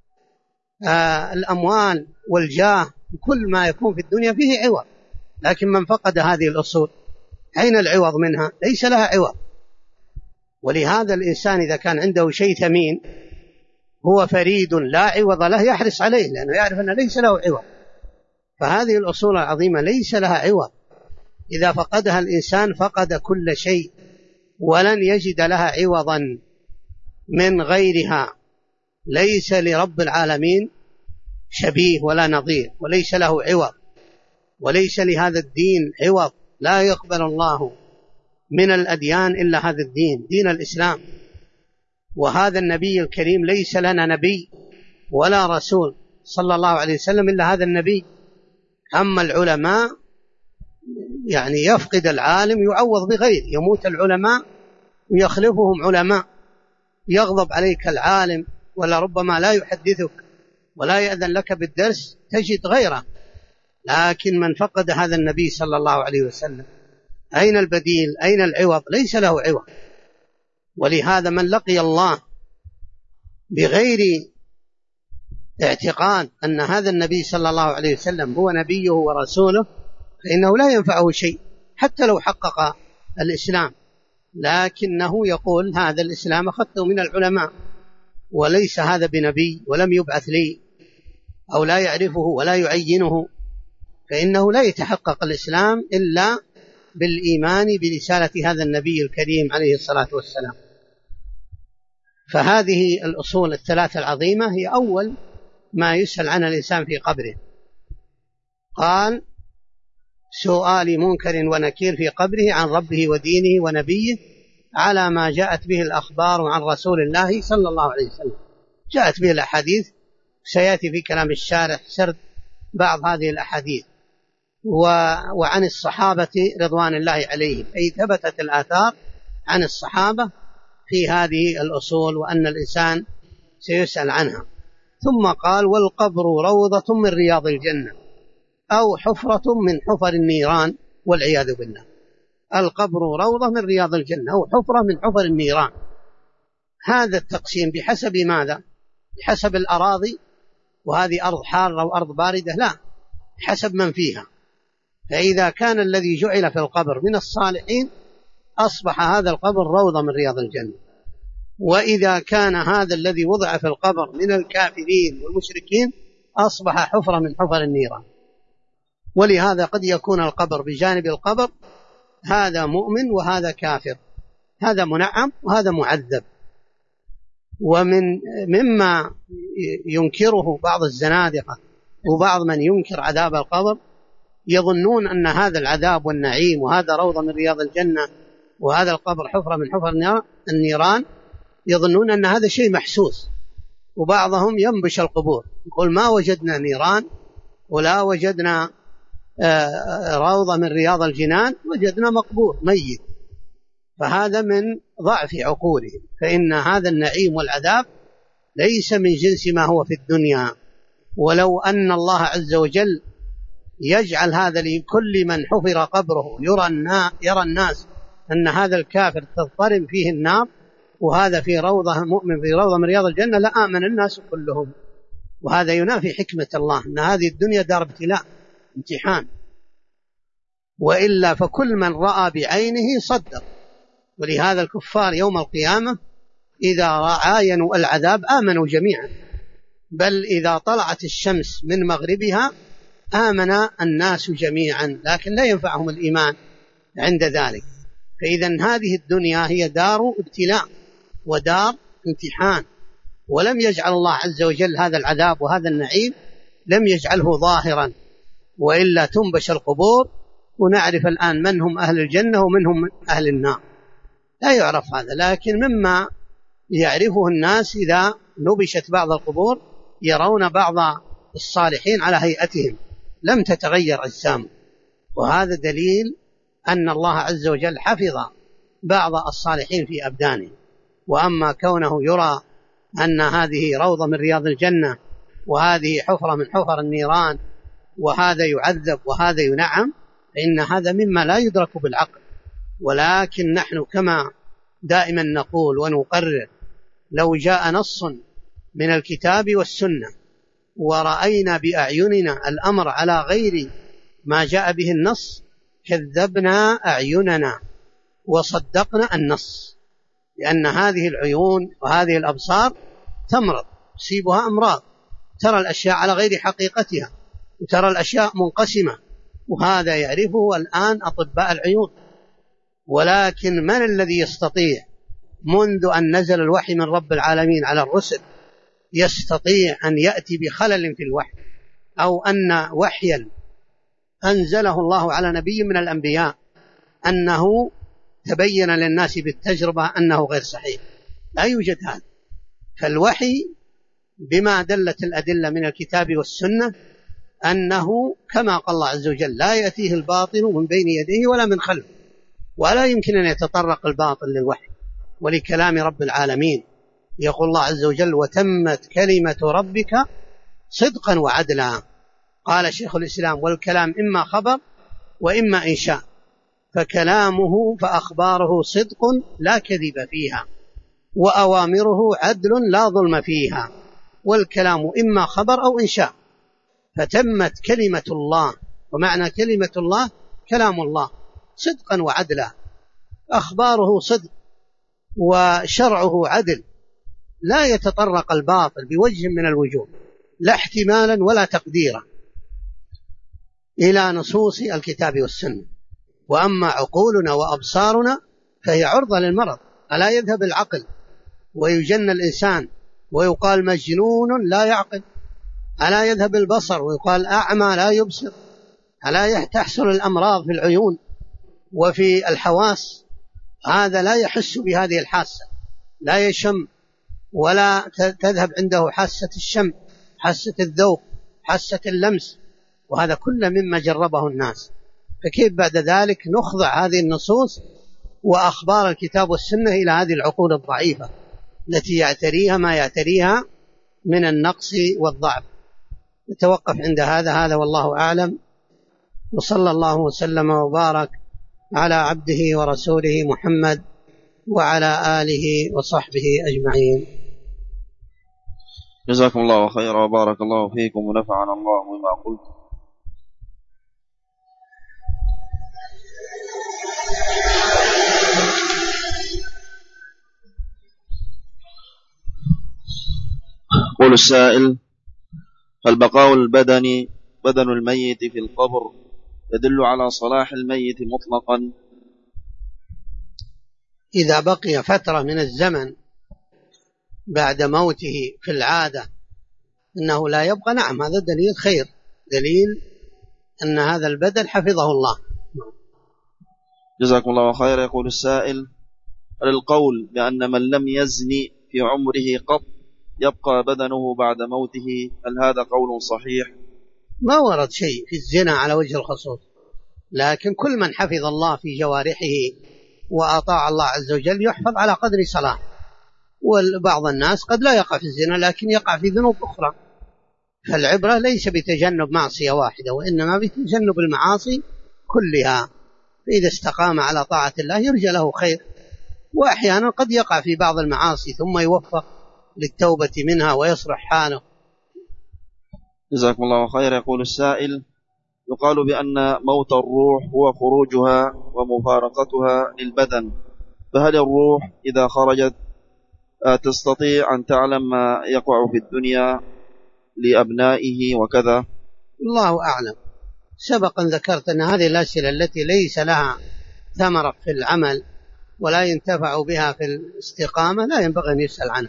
الأموال والجاه كل ما يكون في الدنيا فيه عوض. لكن من فقد هذه الأصول أين العوض منها؟ ليس لها عوض. ولهذا الإنسان إذا كان عنده شيء ثمين هو فريد لا عوض له يحرص عليه، لأنه يعرف أنه ليس له عوض. فهذه الأصول العظيمة ليس لها عوض، إذا فقدها الإنسان فقد كل شيء ولن يجد لها عوضا من غيرها. ليس لرب العالمين شبيه ولا نظير، وليس له عوض، وليس لهذا الدين عوض. لا يقبل الله من الأديان إلا هذا الدين، دين الإسلام. وهذا النبي الكريم ليس لنا نبي ولا رسول صلى الله عليه وسلم إلا هذا النبي. أما العلماء يعني يفقد العالم يعوض بغير، يموت العلماء ويخلفهم علماء، يغضب عليك العالم ولا ربما لا يحدثك ولا يأذن لك بالدرس تجد غيره. لكن من فقد هذا النبي صلى الله عليه وسلم أين البديل؟ أين العوض؟ ليس له عوض. ولهذا من لقي الله بغير اعتقاد أن هذا النبي صلى الله عليه وسلم هو نبيه ورسوله فإنه لا ينفعه شيء حتى لو حقق الإسلام، لكنه يقول هذا الإسلام أخذته من العلماء وليس هذا بنبي ولم يبعث لي، أو لا يعرفه ولا يعينه، فإنه لا يتحقق الإسلام إلا بالإيمان برسالة هذا النبي الكريم عليه الصلاة والسلام. فهذه الأصول الثلاثة العظيمة هي أول ما يسأل عنها الإنسان في قبره. قال سؤال منكر ونكير في قبره عن ربه ودينه ونبيه على ما جاءت به الأخبار عن رسول الله صلى الله عليه وسلم، جاءت به الأحاديث. سيأتي في كلام الشارح سرد بعض هذه الأحاديث. وعن الصحابة رضوان الله عليهم، أي ثبتت الآثار عن الصحابة في هذه الأصول، وأن الإنسان سيسأل عنها. ثم قال: والقبر روضة من رياض الجنة أو حفرة من حفر النيران، والعياذ بالله. القبر روضة من رياض الجنة أو حفرة من حفر النيران. هذا التقسيم بحسب ماذا؟ بحسب الأراضي، وهذه أرض حارة وأرض باردة؟ لا، حسب من فيها. فإذا كان الذي جعل في القبر من الصالحين أصبح هذا القبر روضة من رياض الجنة، وإذا كان هذا الذي وضع في القبر من الكافرين والمشركين أصبح حفرة من حفر النيران. ولهذا قد يكون القبر بجانب القبر هذا مؤمن وهذا كافر، هذا منعم وهذا معذب. مما ينكره بعض الزنادقة وبعض من ينكر عذاب القبر، يظنون أن هذا العذاب والنعيم وهذا روضة من رياض الجنة وهذا القبر حفرة من حفر النيران، يظنون أن هذا شيء محسوس. وبعضهم ينبش القبور، يقول: ما وجدنا نيران ولا وجدنا روضة من رياض الجنان، وجدنا مقبور ميت. فهذا من ضعف عقولهم، فإن هذا النعيم والعذاب ليس من جنس ما هو في الدنيا. ولو أن الله عز وجل يجعل هذا لكل من حفر قبره يرى الناس أن هذا الكافر تضطرم فيه النار وهذا في روضة مؤمن في روضة من رياض الجنة، لآمن الناس كلهم. وهذا ينافي حكمة الله، أن هذه الدنيا دار ابتلاء امتحان، وإلا فكل من رأى بعينه صدق. ولهذا الكفار يوم القيامة إذا عاينوا العذاب آمنوا جميعا، بل إذا طلعت الشمس من مغربها آمن الناس جميعا، لكن لا ينفعهم الإيمان عند ذلك. فإذا هذه الدنيا هي دار ابتلاء ودار امتحان، ولم يجعل الله عز وجل هذا العذاب وهذا النعيم لم يجعله ظاهرا، وإلا تنبش القبور ونعرف الآن من هم أهل الجنة ومن هم أهل النار، لا يعرف هذا. لكن مما يعرفه الناس إذا نبشت بعض القبور يرون بعض الصالحين على هيئتهم لم تتغير أجسامهم، وهذا دليل أن الله عز وجل حفظ بعض الصالحين في أبدانه. وأما كونه يرى أن هذه روضة من رياض الجنة وهذه حفرة من حفر النيران وهذا يعذب وهذا ينعم، فإن هذا مما لا يدرك بالعقل. ولكن نحن كما دائما نقول ونقرر، لو جاء نص من الكتاب والسنة ورأينا بأعيننا الأمر على غير ما جاء به النص كذبنا أعيننا وصدقنا النص، لأن هذه العيون وهذه الأبصار تمرض، تصيبها أمراض، ترى الأشياء على غير حقيقتها وترى الأشياء منقسمة، وهذا يعرفه الآن أطباء العيون. ولكن من الذي يستطيع منذ أن نزل الوحي من رب العالمين على الرسل يستطيع أن يأتي بخلل في الوحي، أو أن وحيا أنزله الله على نبي من الأنبياء أنه تبين للناس بالتجربة أنه غير صحيح؟ لا يوجد هذا. فالوحي بما دلت الأدلة من الكتاب والسنة أنه كما قال الله عز وجل: لا يأتيه الباطل من بين يديه ولا من خلفه، ولا يمكن أن يتطرق الباطل للوحي ولكلام رب العالمين. يقول الله عز وجل: وتمت كلمة ربك صدقا وعدلا. قال شيخ الإسلام: والكلام إما خبر وإما إنشاء، فكلامه فأخباره صدق لا كذب فيها، وأوامره عدل لا ظلم فيها. والكلام إما خبر أو إنشاء، فتمت كلمة الله، ومعنى كلمة الله كلام الله صدقا وعدلا، أخباره صدق وشرعه عدل، لا يتطرق الباطل بوجه من الوجوه، لا احتمالا ولا تقديرا إلى نصوص الكتاب والسنة. وأما عقولنا وأبصارنا فهي عرضة للمرض، ألا يذهب العقل ويجن الإنسان ويقال مجنون لا يعقل، ألا يذهب البصر ويقال أعمى لا يبصر، ألا تحصل الأمراض في العيون وفي الحواس. هذا لا يحس بهذه الحاسة، لا يشم ولا تذهب عنده حاسة الشم، حاسة الذوق، حاسة اللمس، وهذا كله مما جربه الناس. فكيف بعد ذلك نخضع هذه النصوص وأخبار الكتاب والسنة إلى هذه العقول الضعيفة التي يعتريها ما يعتريها من النقص والضعف؟ نتوقف عند هذا والله أعلم، وصلى الله وسلم وبارك على عبده ورسوله محمد وعلى آله وصحبه أجمعين. جزاكم الله خيرا وبارك الله فيكم ونفعنا الله بما قلت. يقول السائل: هل بقاء بدن الميت في القبر يدل على صلاح الميت مطلقا؟ إذا بقي فترة من الزمن بعد موته في العادة إنه لا يبقى، نعم، هذا دليل خير، دليل أن هذا البدن حفظه الله. جزاكم الله خير. يقول السائل: هل القول بأن من لم يزني في عمره قط يبقى بدنه بعد موته، هل هذا قول صحيح؟ ما ورد شيء في الزنا على وجه الخصوص، لكن كل من حفظ الله في جوارحه وأطاع الله عز وجل يحفظ على قدر صلاح. وبعض الناس قد لا يقع في الزنا لكن يقع في ذنوب أخرى، فالعبرة ليس بتجنب معصية واحدة وإنما بتجنب المعاصي كلها، فإذا استقام على طاعة الله يرجى له خير. وأحيانا قد يقع في بعض المعاصي ثم يوفق للتوبة منها ويصلح حاله. جزاكم الله خير. يقول السائل: يقال بأن موت الروح هو خروجها ومفارقتها للبدن، فهل الروح إذا خرجت تستطيع أن تعلم ما يقع في الدنيا لأبنائه وكذا؟ الله أعلم. سبقا ذكرت أن هذه الأسئلة التي ليس لها ثمرة في العمل ولا ينتفع بها في الاستقامة لا ينبغي أن يسأل عنها.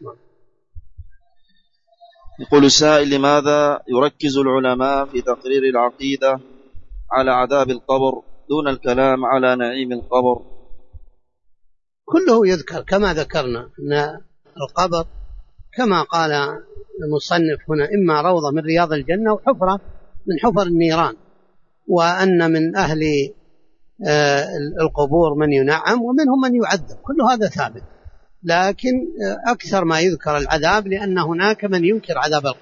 يقول السائل: لماذا يركز العلماء في تقرير العقيدة على عذاب القبر دون الكلام على نعيم القبر؟ كله يذكر كما ذكرنا أن القبر كما قال المصنف هنا إما روضة من رياض الجنة وحفرة من حفر النيران، وأن من أهل القبور من ينعم ومنهم من يعذب، كل هذا ثابت. لكن أكثر ما يذكر العذاب لأن هناك من ينكر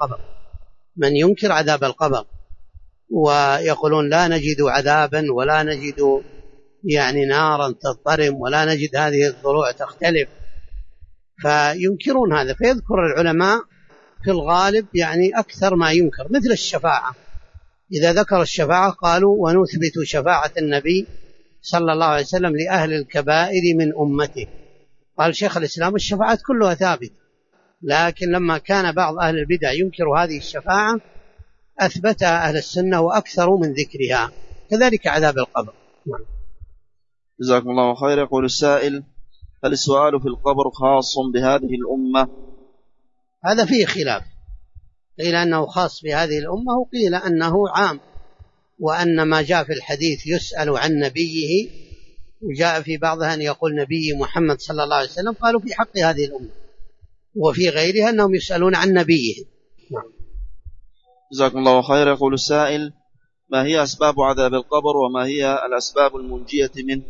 عذاب القبر ويقولون لا نجد عذابا ولا نجد يعني نارا تضطرم ولا نجد هذه الضلوع تختلف، فينكرون هذا. فيذكر العلماء في الغالب يعني أكثر ما ينكر، مثل الشفاعة. إذا ذكر الشفاعة قالوا ونثبت شفاعة النبي صلى الله عليه وسلم لأهل الكبائر من أمته. قال شيخ الإسلام الشفاعات كلها ثابت، لكن لما كان بعض أهل البدع ينكر هذه الشفاعة أثبتها أهل السنة وأكثروا من ذكرها. كذلك عذاب القبر. جزاكم الله خير. يقول السائل: هل السؤال في القبر خاص بهذه الأمة؟ هذا فيه خلاف، قيل أنه خاص بهذه الأمة وقيل أنه عام، وأن ما جاء في الحديث يسأل عن نبيه، وجاء في بعضها أن يقول نبي محمد صلى الله عليه وسلم، قالوا في حق هذه الأمة، وفي غيرها أنهم يسألون عن نبيه. جزاكم الله خير. يقول السائل: ما هي أسباب عذاب القبر وما هي الأسباب المنجية منه؟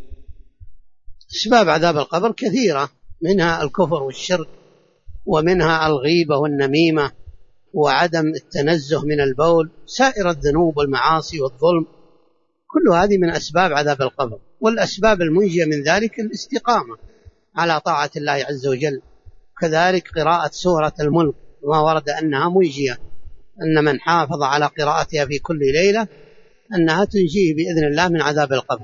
أسباب عذاب القبر كثيرة، منها الكفر والشرك، ومنها الغيبة والنميمة وعدم التنزه من البول، سائر الذنوب والمعاصي والظلم، كل هذه من أسباب عذاب القبر. والأسباب المنجية من ذلك الاستقامة على طاعة الله عز وجل، كذلك قراءة سورة الملك وما ورد أنها منجية، أن من حافظ على قراءتها في كل ليلة أنها تنجيه بإذن الله من عذاب القبر.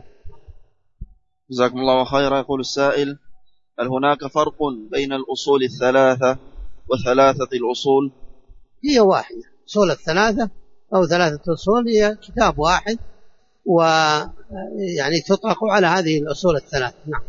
جزاكم الله خيرا. يقول السائل: هل هناك فرق بين الأصول الثلاثة وثلاثة الأصول؟ هي واحدة، أصول الثلاثة أو ثلاثة أصول هي كتاب واحد، ويعني تطلق على هذه الأصول الثلاث. نعم.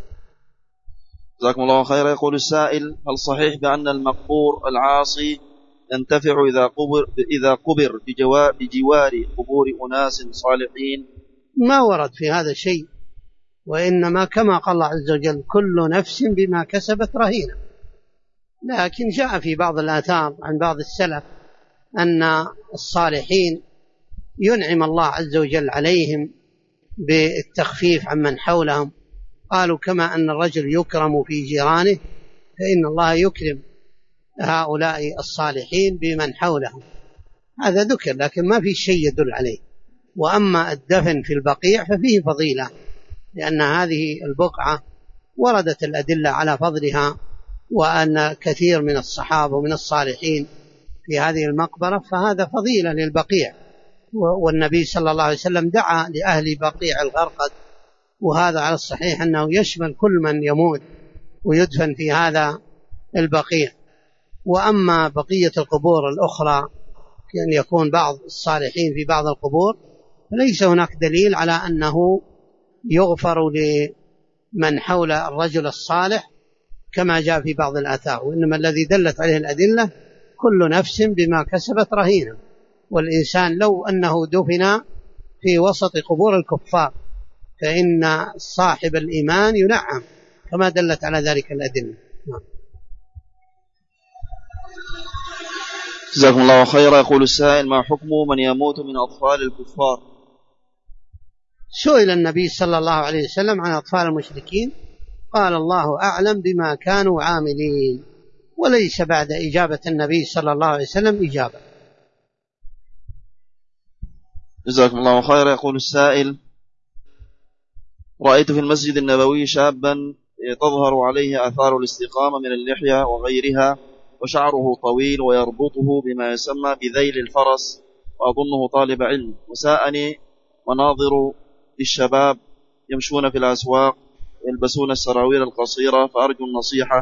جزاكم الله خيرا. يقول السائل: هل صحيح بأن المقبور العاصي ينتفع إذا قبر بجوار قبور أناس صالحين؟ ما ورد في هذا شيء، وإنما كما قال الله عز وجل كل نفس بما كسبت رهينة. لكن جاء في بعض الآثار عن بعض السلف أن الصالحين ينعم الله عز وجل عليهم بالتخفيف عمن حولهم. قالوا كما أن الرجل يكرم في جيرانه فإن الله يكرم هؤلاء الصالحين بمن حولهم. هذا ذكر لكن ما في شيء يدل عليه. وأما الدفن في البقيع ففيه فضيلة، لأن هذه البقعة وردت الأدلة على فضلها، وأن كثير من الصحابة ومن الصالحين في هذه المقبرة، فهذا فضيلة للبقيع. والنبي صلى الله عليه وسلم دعا لأهل بقيع الغرقد، وهذا على الصحيح أنه يشمل كل من يموت ويدفن في هذا البقيع. وأما بقية القبور الأخرى كأن يكون بعض الصالحين في بعض القبور، فليس هناك دليل على أنه يغفر لمن حول الرجل الصالح كما جاء في بعض الآثار، وإنما الذي دلت عليه الأدلة كل نفس بما كسبت رهينة. والإنسان لو أنه دفن في وسط قبور الكفار فإن صاحب الإيمان ينعم كما دلت على ذلك الأدلة. جزاكم الله خيرا. يقول السائل: ما حكم من يموت من أطفال الكفار؟ سئل النبي صلى الله عليه وسلم عن أطفال المشركين، قال الله أعلم بما كانوا عاملين، وليس بعد إجابة النبي صلى الله عليه وسلم إجابة. جزاكم الله خيرا. يقول السائل: رأيت في المسجد النبوي شابا تظهر عليه آثار الاستقامة من اللحية وغيرها، وشعره طويل ويربطه بما يسمى بذيل الفرس، وأظنه طالب علم، وساءني مناظر الشباب يمشون في الأسواق يلبسون السراويل القصيرة، فأرجو النصيحة.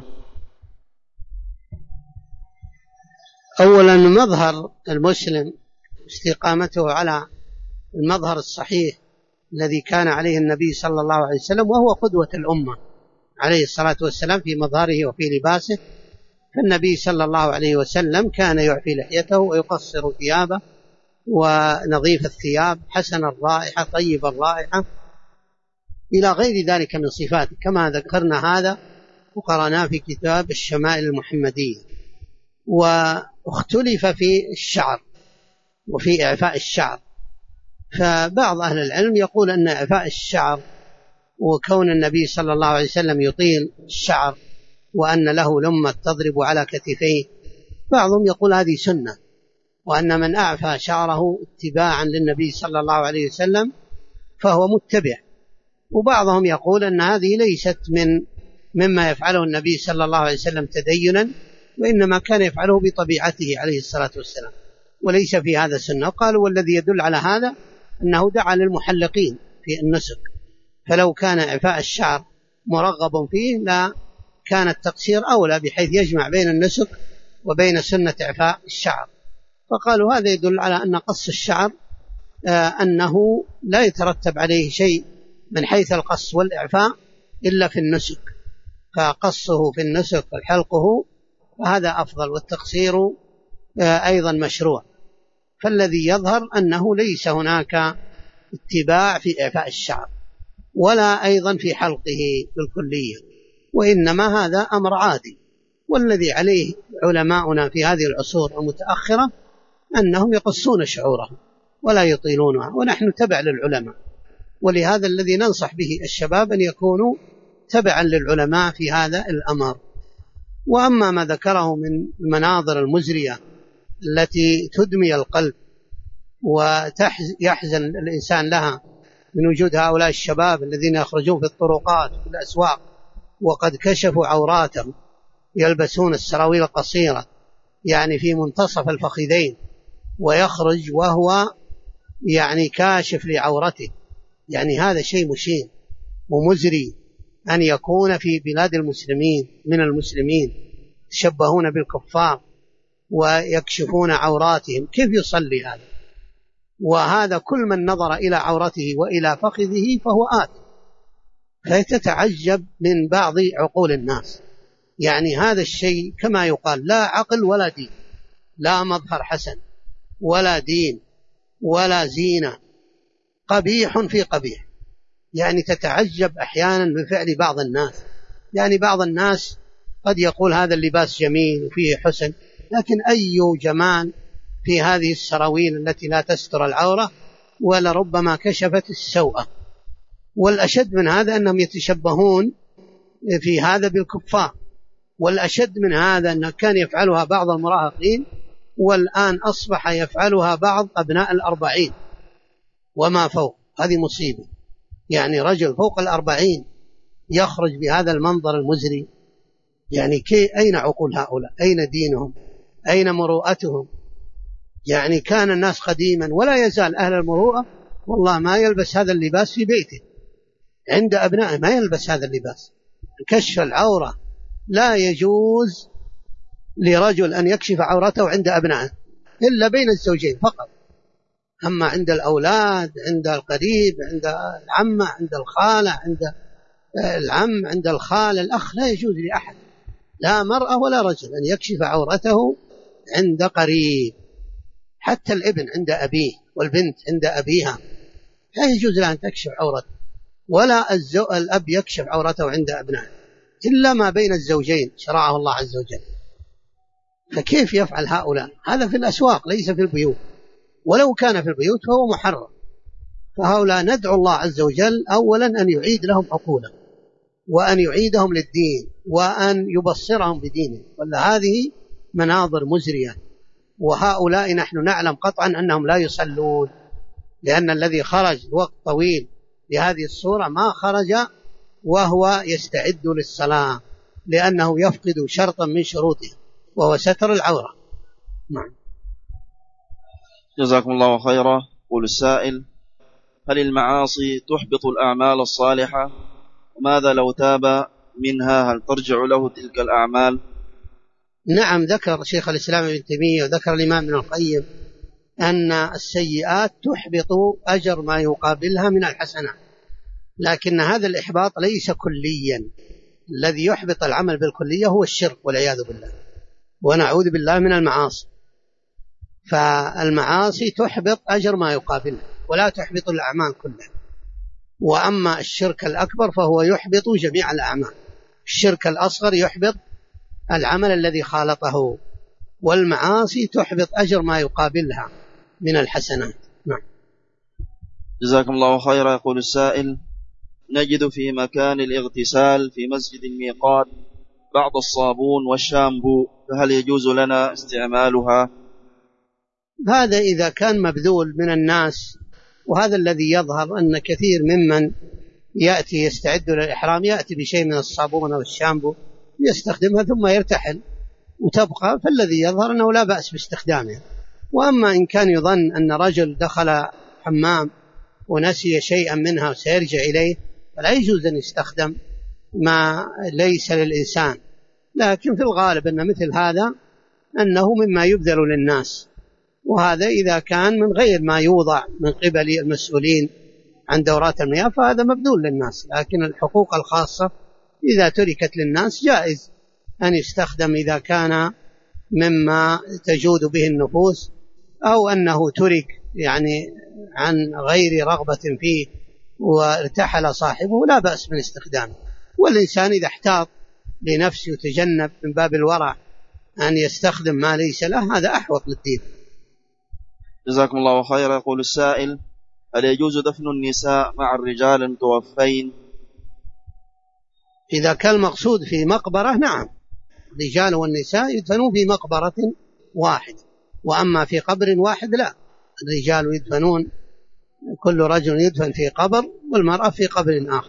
أولا، مظهر المسلم استقامته على المظهر الصحيح الذي كان عليه النبي صلى الله عليه وسلم، وهو قدوة الأمة عليه الصلاة والسلام في مظهره وفي لباسه. فالنبي صلى الله عليه وسلم كان يعفي لحيته ويقصر ثيابه، ونظيف الثياب، حسن الرائحة، طيب الرائحة، إلى غير ذلك من صفاته، كما ذكرنا هذا وقرأناه في كتاب الشمائل المحمدية. واختلف في الشعر وفي إعفاء الشعر، فبعض أهل العلم يقول أن إعفاء الشعر وكون النبي صلى الله عليه وسلم يطيل الشعر وأن له لمة تضرب على كتفيه، بعضهم يقول هذه سنة، وأن من أعفى شعره اتباعا للنبي صلى الله عليه وسلم فهو متبع. وبعضهم يقول أن هذه ليست مما يفعله النبي صلى الله عليه وسلم تدينا، وإنما كان يفعله بطبيعته عليه الصلاة والسلام، وليس في هذا سنة. قالوا والذي يدل على هذا أنه دعا للمحلقين في النسك، فلو كان إعفاء الشعر مرغب فيه لا كان التقصير أولى، بحيث يجمع بين النسك وبين سنة إعفاء الشعر. فقالوا هذا يدل على أن قص الشعر أنه لا يترتب عليه شيء من حيث القص والإعفاء إلا في النسك، فقصه في النسك وحلقه فهذا أفضل، والتقصير أيضا مشروع. فالذي يظهر أنه ليس هناك اتباع في إعفاء الشعر ولا أيضا في حلقه بالكلية، وإنما هذا أمر عادي. والذي عليه علماؤنا في هذه العصور المتأخرة أنهم يقصون شعورهم ولا يطيلونها، ونحن تبع للعلماء، ولهذا الذي ننصح به الشباب أن يكونوا تبعا للعلماء في هذا الأمر. وأما ما ذكره من المناظر المزرية التي تدمي القلب ويحزن الإنسان لها من وجود هؤلاء الشباب الذين يخرجون في الطرقات وفي الأسواق وقد كشفوا عوراتهم، يلبسون السراويل القصيرة يعني في منتصف الفخذين، ويخرج وهو يعني كاشف لعورته، يعني هذا شيء مشين ومزري أن يكون في بلاد المسلمين من المسلمين يتشبهون بالكفار ويكشفون عوراتهم. كيف يصلي هذا؟ وهذا كل من نظر إلى عورته وإلى فخذه فهو آثم. فتتعجب من بعض عقول الناس، يعني هذا الشيء كما يقال لا عقل ولا دين، لا مظهر حسن ولا دين ولا زينة، قبيح في قبيح. يعني تتعجب أحيانا بفعل بعض الناس. يعني بعض الناس قد يقول هذا اللباس جميل وفيه حسن، لكن أي جمال في هذه السراويل التي لا تستر العورة ولربما كشفت السوءة. والأشد من هذا أنهم يتشبهون في هذا بالكفار. والأشد من هذا أنه كان يفعلها بعض المراهقين، والآن أصبح يفعلها بعض أبناء 40 وما فوق. هذه مصيبة. يعني رجل فوق 40 يخرج بهذا المنظر المزري. يعني أين عقول هؤلاء؟ أين دينهم؟ أين مروءتهم؟ يعني كان الناس قديما ولا يزال أهل المروءة والله ما يلبس هذا اللباس في بيته، عند أبنائه ما يلبس هذا اللباس. كشف العورة لا يجوز لرجل أن يكشف عورته عند أبنائه إلا بين الزوجين فقط. أما عند الأولاد، عند القريب، عند العمة، عند الخالة، عند العم، عند الخال، الأخ، لا يجوز لأحد، لا مرأة ولا رجل، أن يكشف عورته عند قريب. حتى الابن عند أبيه والبنت عند أبيها لا يجوز لها أن تكشف عورته، ولا الأب يكشف عورته عند أبنائه إلا ما بين الزوجين شرعه الله عز وجل. فكيف يفعل هؤلاء؟ هذا في الأسواق ليس في البيوت، ولو كان في البيوت فهو محرم. فهؤلاء ندعو الله عز وجل أولا أن يعيد لهم عقولهم، وأن يعيدهم للدين، وأن يبصرهم بدينه. ولا هذه مناظر مزرية. وهؤلاء نحن نعلم قطعا أنهم لا يصلون، لأن الذي خرج وقت طويل بهذه الصورة ما خرج وهو يستعد للصلاة، لأنه يفقد شرطا من شروطه وهو ستر العورة. نعم. جزاكم الله خيرا. قول السائل: هل المعاصي تحبط الأعمال الصالحة؟ وماذا لو تاب منها؟ هل ترجع له تلك الأعمال؟ نعم، ذكر شيخ الإسلام ابن تيمية وذكر الإمام ابن القيم أن السيئات تحبط أجر ما يقابلها من الحسنات، لكن هذا الإحباط ليس كليا. الذي يحبط العمل بالكلية هو الشرك والعياذ بالله، ونعوذ بالله من المعاصي. فالمعاصي تحبط أجر ما يقابلها ولا تحبط الأعمال كلها. وأما الشرك الأكبر فهو يحبط جميع الأعمال. الشرك الأصغر يحبط العمل الذي خالطه، والمعاصي تحبط أجر ما يقابلها من الحسنات. نعم. جزاكم الله خيرا. يقول السائل: نجد في مكان الاغتسال في مسجد الميقات بعض الصابون والشامبو، فهل يجوز لنا استعمالها؟ هذا إذا كان مبذول من الناس. وهذا الذي يظهر أن كثير ممن يأتي يستعد للإحرام يأتي بشيء من الصابون أو الشامبو يستخدمها ثم يرتحل وتبقى، فالذي يظهر أنه لا بأس باستخدامها. وأما إن كان يظن أن رجل دخل حمام ونسي شيئا منها وسيرجع إليه فلا يجوز أن يستخدم ما ليس للإنسان. لكن في الغالب أن مثل هذا أنه مما يبذل للناس، وهذا إذا كان من غير ما يوضع من قبل المسؤولين عن دورات المياه فهذا مبذول للناس. لكن الحقوق الخاصة إذا تركت للناس جائز أن يستخدم إذا كان مما تجود به النفوس، أو أنه ترك يعني عن غير رغبة فيه وارتحل صاحبه لا بأس من استخدامه. والإنسان إذا احتاط لنفسه وتجنب من باب الورع أن يستخدم ما ليس له هذا أحوط للدين. جزاكم الله خيرا. يقول السائل: هل يجوز دفن النساء مع الرجال المتوفين؟ إذا كان المقصود في مقبرة نعم، الرجال والنساء يدفنون في مقبرة واحد، وأما في قبر واحد لا، الرجال يدفنون كل رجل يدفن في قبر والمرأة في قبر آخر.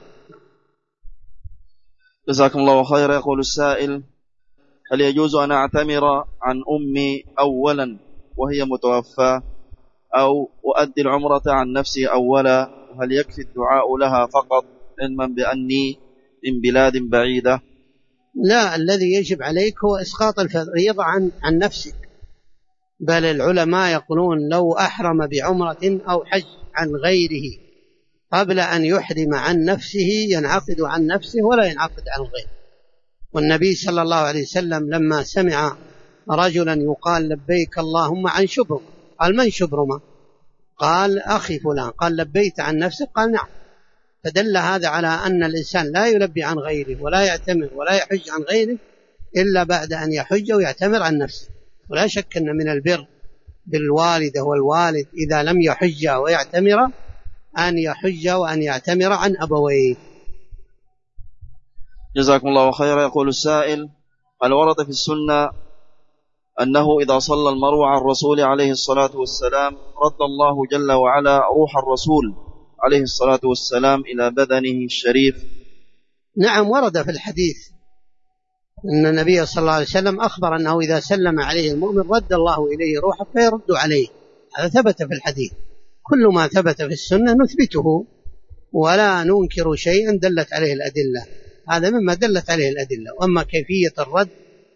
جزاكم الله خيرا. يقول السائل: هل يجوز أن أعتمر عن أمي أولا وهي متوفاة، أو أؤدي العمرة عن نفسي أولا؟ وهل يكفي الدعاء لها فقط علما بأني من بلاد بعيدة؟ لا، الذي يجب عليك هو إسقاط الفريضة عن نفسك. بل العلماء يقولون لو أحرم بعمرة أو حج عن غيره قبل أن يحرم عن نفسه ينعقد عن نفسه ولا ينعقد عن غيره. والنبي صلى الله عليه وسلم لما سمع رجلا يقال لبيك اللهم عن شبرم قال من شبرم؟ قال أخي فلان. قال لبيت عن نفسك؟ قال نعم. فدل هذا على أن الإنسان لا يلبي عن غيره ولا يعتمر ولا يحج عن غيره إلا بعد أن يحج ويعتمر عن نفسه. ولا شك أن من البر بالوالدة والوالد إذا لم يحج ويعتمر أن يحج وأن يعتمر عن أبويه. جزاكم الله خيرا. يقول السائل: هل ورد في السنة أنه إذا صلى المرء على الرسول عليه الصلاة والسلام رد الله جل وعلا روح الرسول عليه الصلاة والسلام إلى بدنه الشريف؟ نعم، ورد في الحديث أن النبي صلى الله عليه وسلم أخبر أنه إذا سلم عليه المؤمن رد الله إليه روحه فيرد عليه. هذا ثبت في الحديث. كل ما ثبت في السنة نثبته ولا ننكر شيئا دلت عليه الأدلة، هذا مما دلت عليه الأدلة. وأما كيفية الرد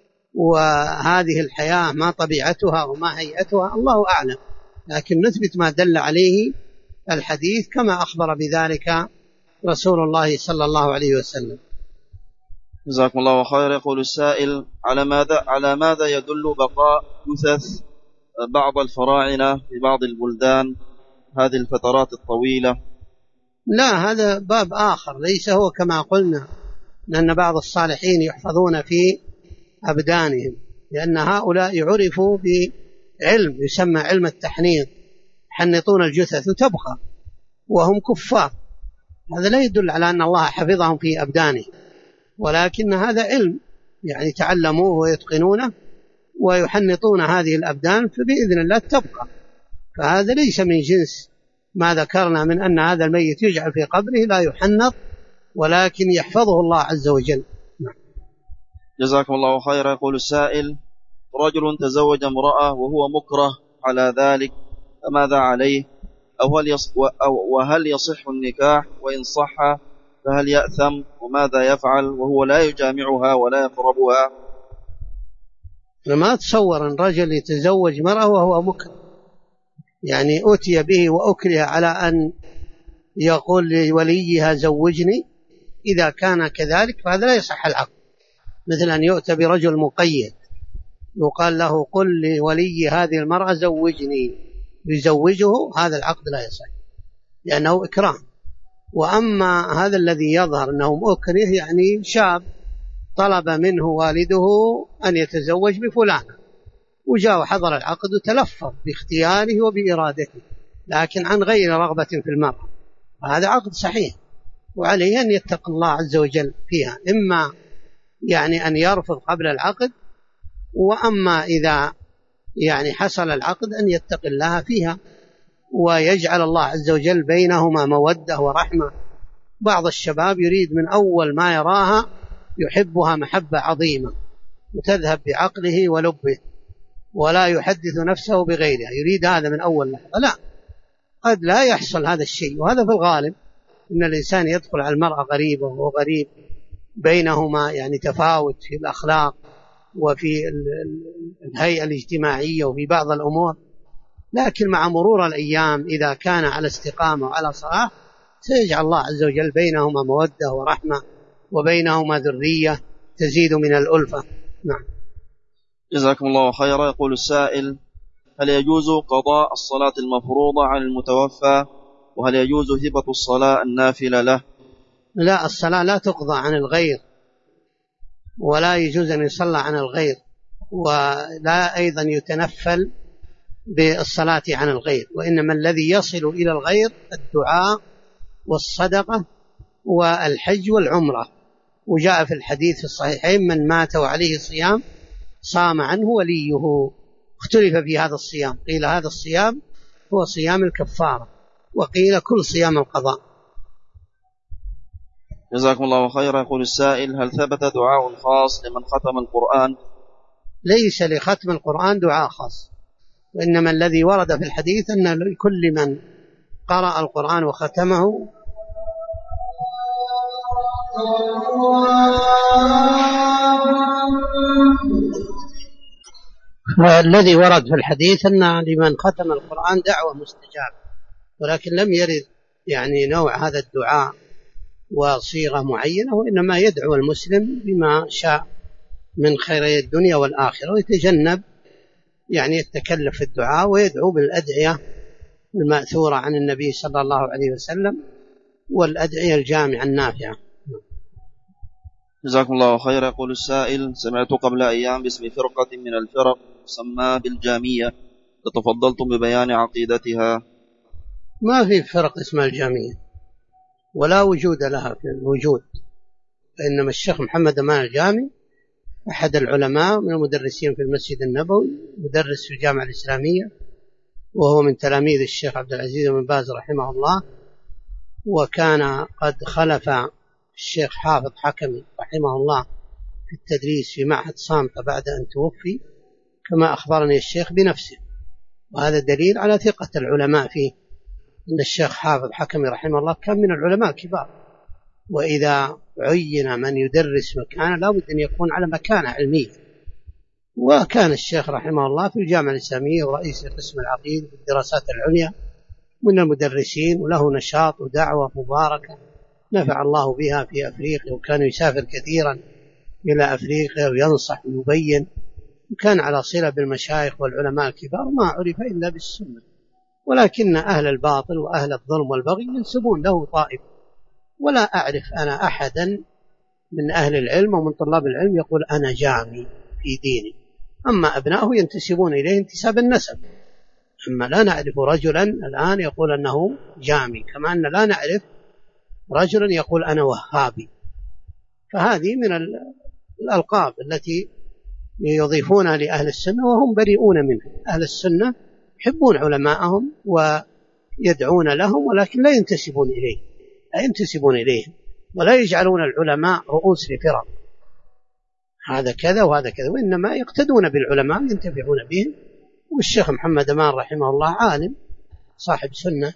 وهذه الحياة ما طبيعتها وما هيئتها الله أعلم، لكن نثبت ما دل عليه الحديث كما أخبر بذلك رسول الله صلى الله عليه وسلم. جزاكم الله خير. يقول السائل: على ماذا يدل بقاء جثث بعض الفراعنة في بعض البلدان هذه الفترات الطويلة؟ لا، هذا باب آخر، ليس هو كما قلنا لأن بعض الصالحين يحفظون في أبدانهم، لأن هؤلاء عرفوا بعلم يسمى علم التحنيط، يحنطون الجثث وتبقى وهم كفار. هذا لا يدل على أن الله حفظهم في أبدانهم، ولكن هذا علم يعني تعلموه ويتقنونه ويحنطون هذه الأبدان فبإذن الله تبقى. فهذا ليس من جنس ما ذكرنا من أن هذا الميت يجعل في قبره لا يحنط، ولكن يحفظه الله عز وجل. جزاكم الله خيرا. يقول السائل: رجل تزوج امرأة وهو مكره على ذلك فماذا عليه؟ وهل يصح النكاح؟ وإن صح فهل يأثم؟ وماذا يفعل وهو لا يجامعها ولا يقربها؟ لما أتصور أن رجل يتزوج مرأة وهو مكره، يعني أتي به وأكره على أن يقول لوليها زوجني، إذا كان كذلك فهذا لا يصح العقد. مثل أن يؤتى برجل مقيد يقال له قل لولي هذه المرأة زوجني، يزوجه، هذا العقد لا يصح لأنه إكرام. وأما هذا الذي يظهر أنه مكره، يعني شاب طلب منه والده أن يتزوج بفلانة وجاء وحضر العقد وتلفظ باختياره وبإرادته لكن عن غير رغبة في المرأة، هذا عقد صحيح وعليه أن يتقي الله عز وجل فيها، إما يعني أن يرفض قبل العقد، وأما إذا يعني حصل العقد أن يتقي الله فيها ويجعل الله عز وجل بينهما مودة ورحمة. بعض الشباب يريد من أول ما يراها يحبها محبة عظيمة وتذهب بعقله ولبه ولا يحدث نفسه بغيرها، يريد هذا من أول لحظة. لا، قد لا يحصل هذا الشيء، وهذا في الغالب إن الإنسان يدخل على المرأة غريبة وهو غريب، بينهما يعني تفاوت في الأخلاق وفي الهيئة الاجتماعية وفي بعض الأمور، لكن مع مرور الأيام إذا كان على استقامة وعلى صلاح سيجعل الله عز وجل بينهما مودة ورحمة وبينهما ذرية تزيد من الألفة. نعم. جزاكم الله خيرا. يقول السائل: هل يجوز قضاء الصلاة المفروضة عن المتوفى؟ وهل يجوز هبة الصلاة النافلة له؟ لا، الصلاة لا تقضى عن الغير، ولا يجوز أن يصلى عن الغير، ولا أيضا يتنفل بالصلاة عن الغير، وإنما الذي يصل إلى الغير الدعاء والصدقة والحج والعمرة. وجاء في الحديث في الصحيحين: من مات وعليه صيام صام عنه وليه. اختلف في هذا الصيام، قيل هذا الصيام هو صيام الكفارة، وقيل كل صيام القضاء. جزاكم الله خيرا. يقول السائل: هل ثبت دعاء خاص لمن ختم القرآن؟ ليس لختم القرآن دعاء خاص، وإنما الذي ورد في الحديث أن لكل من قرأ القرآن وختمه والذي ورد في الحديث أن لمن ختم القرآن دعوة مستجابة، ولكن لم يرد يعني نوع هذا الدعاء وصيغة معينة، وإنما يدعو المسلم بما شاء من خيري الدنيا والآخرة، ويتجنب يعني يتكلف في الدعاء، ويدعو بالأدعية المأثورة عن النبي صلى الله عليه وسلم، والأدعية الجامعة النافعة. جزاكم الله خيرا. يقول السائل: سمعت قبل أيام باسم فرقة من الفرق تسمى بالجامية، تفضلتم ببيان عقيدتها. ما في فرق اسمها الجامية ولا وجود لها في الوجود، فإنما الشيخ محمد أمان الجامي أحد العلماء من المدرسين في المسجد النبوي، مدرس في الجامعة الإسلامية، وهو من تلاميذ الشيخ عبد العزيز بن باز رحمه الله، وكان قد خلف الشيخ حافظ حكمي رحمه الله في التدريس في معهد صامتة بعد أن توفي، كما أخبرني الشيخ بنفسه، وهذا دليل على ثقة العلماء فيه، أن الشيخ حافظ حكمي رحمه الله كان من العلماء الكبار، وإذا عين من يدرس مكانه لا بد أن يكون على مكانة علمية. وكان الشيخ رحمه الله في الجامعة الإسلامية ورئيس قسم العقيدة في الدراسات العليا من المدرسين، وله نشاط ودعوة مباركة نفع الله بها في أفريقيا، وكان يسافر كثيرا إلى أفريقيا وينصح ويبين، وكان على صلة بالمشايخ والعلماء الكبار، ما عرف إلا بالسنة. ولكن أهل الباطل وأهل الظلم والبغي ينسبون له طائفة، ولا أعرف أنا أحدا من أهل العلم ومن طلاب العلم يقول أنا جامي في ديني، أما أبنائه ينتسبون إليه انتساب النسب، أما لا نعرف رجلا الآن يقول أنه جامي، كما أن لا نعرف رجلا يقول أنا وهابي. فهذه من الألقاب التي يضيفونها لأهل السنة وهم بريئون منها. أهل السنة يحبون علماءهم ويدعون لهم، ولكن لا ينتسبون إليهم ولا يجعلون العلماء رؤوس لفرق، هذا كذا وهذا كذا، وإنما يقتدون بالعلماء ينتفعون بهم. والشيخ محمد أمان رحمه الله عالم صاحب سنة،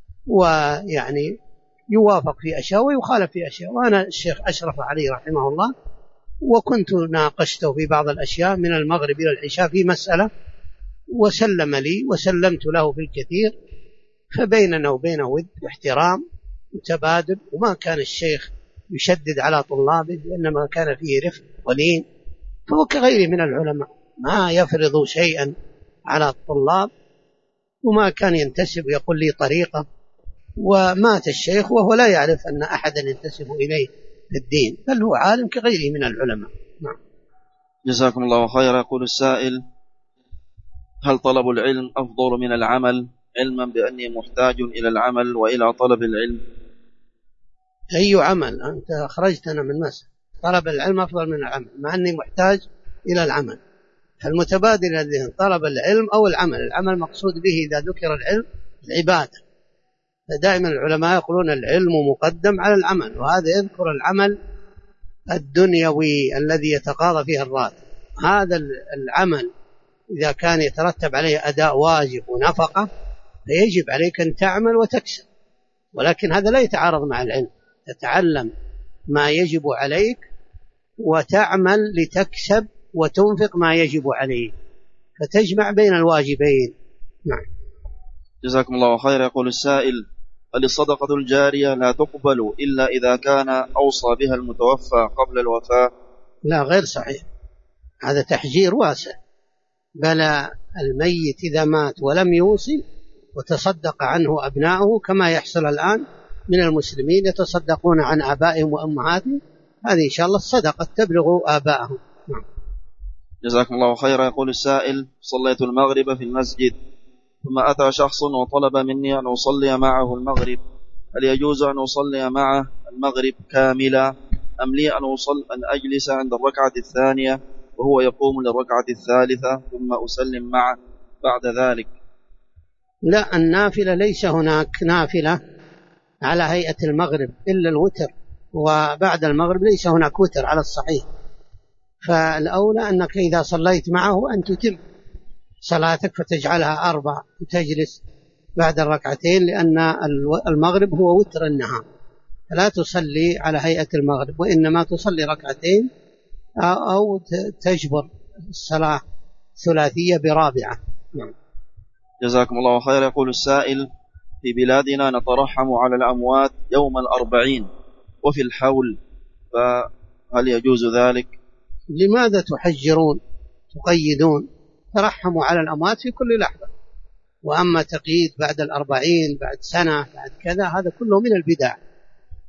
ويعني يوافق في أشياء ويخالف في أشياء، وأنا الشيخ أشرف عليه رحمه الله وكنت ناقشته في بعض الأشياء من المغرب إلى العشاء في مسألة، وسلم لي وسلمت له في الكثير، فبيننا وبينه ود واحترام متبادل، وما كان الشيخ يشدد على طلابه، وإنما كان فيه رفق ولين، فهو كغيره من العلماء ما يفرض شيئا على الطلاب، وما كان ينتسب ويقول لي طريقة. ومات الشيخ وهو لا يعرف أن أحدا ينتسب إليه في الدين، بل هو عالم كغيره من العلماء. نعم. جزاكم الله خيرا. يقول السائل: هل طلب العلم أفضل من العمل، علما بأني محتاج إلى العمل وإلى طلب العلم؟ أي عمل؟ أنت أخرجتنا من مسألة طلب العلم أفضل من العمل، مع أني محتاج إلى العمل، فالمتبادل الذهن طلب العلم أو العمل. العمل مقصود به إذا ذكر العلم العبادة، فدائما العلماء يقولون العلم مقدم على العمل، وهذا يذكر العمل الدنيوي الذي يتقاضى فيه الراتب. هذا العمل إذا كان يترتب عليه أداء واجب ونفقة فيجب عليك أن تعمل وتكسب، ولكن هذا لا يتعارض مع العلم، تتعلم ما يجب عليك وتعمل لتكسب وتنفق ما يجب عليك، فتجمع بين الواجبين. نعم. جزاكم الله خيرا. يقول السائل: هل الصدقة الجارية لا تقبل إلا إذا كان أوصى بها المتوفى قبل الوفاة؟ لا، غير صحيح، هذا تحجير واسع، بل الميت إذا مات ولم يوصي وتصدق عنه أبناؤه، كما يحصل الآن من المسلمين يتصدقون عن آبائهم وأمهاتهم، هذه إن شاء الله الصدقة تبلغ آبائهم. نعم. جزاكم الله خيرا. يقول السائل: صليت المغرب في المسجد، ثم أتى شخص وطلب مني أن أصلي معه المغرب، هل يجوز أن أصلي معه المغرب كاملا، أم لي أن أجلس عند الركعة الثانية وهو يقوم للركعة الثالثة ثم أسلم معه بعد ذلك؟ لا، النافلة ليس هناك نافلة على هيئة المغرب إلا الوتر، وبعد المغرب ليس هناك وتر على الصحيح، فالأولى أنك إذا صليت معه أن تتم صلاتك فتجعلها 4 وتجلس بعد الركعتين، لأن المغرب هو وتر النهار، فلا تصلي على هيئة المغرب، وإنما تصلي ركعتين أو تجبر الصلاة ثلاثية برابعة. نعم. جزاكم الله خير. يقول السائل: في بلادنا نترحم على الأموات يوم 40 وفي الحول، فهل يجوز ذلك؟ لماذا تحجرون تقيدون؟ ترحموا على الأموات في كل لحظة، وأما تقييد بعد 40 بعد سنة بعد كذا هذا كله من البدع،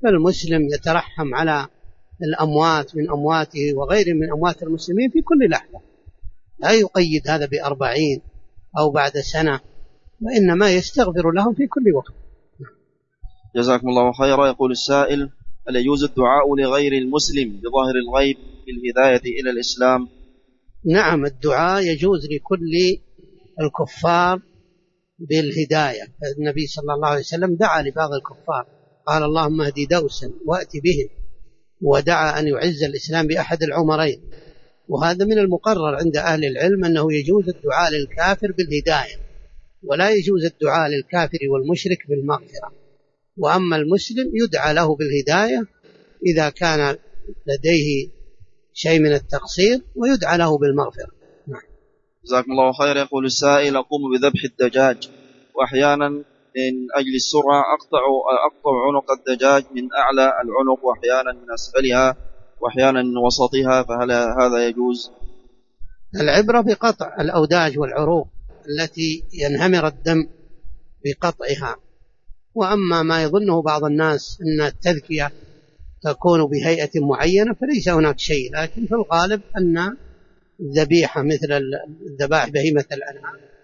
فالمسلم يترحم على الأموات من أمواته وغير من أموات المسلمين في كل لحظة، لا يقيد هذا ب40 أو بعد سنة، وإنما يستغفر لهم في كل وقت. جزاكم الله خيرا. يقول السائل: هل يجوز الدعاء لغير المسلم بظاهر الغيب بالهداية إلى الإسلام؟ نعم، الدعاء يجوز لكل الكفار بالهداية. النبي صلى الله عليه وسلم دعا لبعض الكفار، قال: اللهم اهد دوسا وأت بهم، ودعا أن يعز الإسلام بأحد العمرين. وهذا من المقرر عند أهل العلم أنه يجوز الدعاء للكافر بالهداية، ولا يجوز الدعاء للكافر والمشرك بالمغفرة. وأما المسلم يدعى له بالهداية إذا كان لديه شيء من التقصير، ويدعى له بالمغفرة. جزاكم الله خير. يقول السائل: أقوم بذبح الدجاج، وأحيانا من أجل السرعة أقطع عنق الدجاج من أعلى العنق، وأحيانا من أسفلها، وأحيانا من وسطها، فهل هذا يجوز؟ العبرة بقطع الأوداج والعروق التي ينهمر الدم بقطعها. وأما ما يظنه بعض الناس أن التذكية تكون بهيئة معينة فليس هناك شيء، لكن في الغالب أن الذبيحة مثل الذبائح بهيمة الأنعام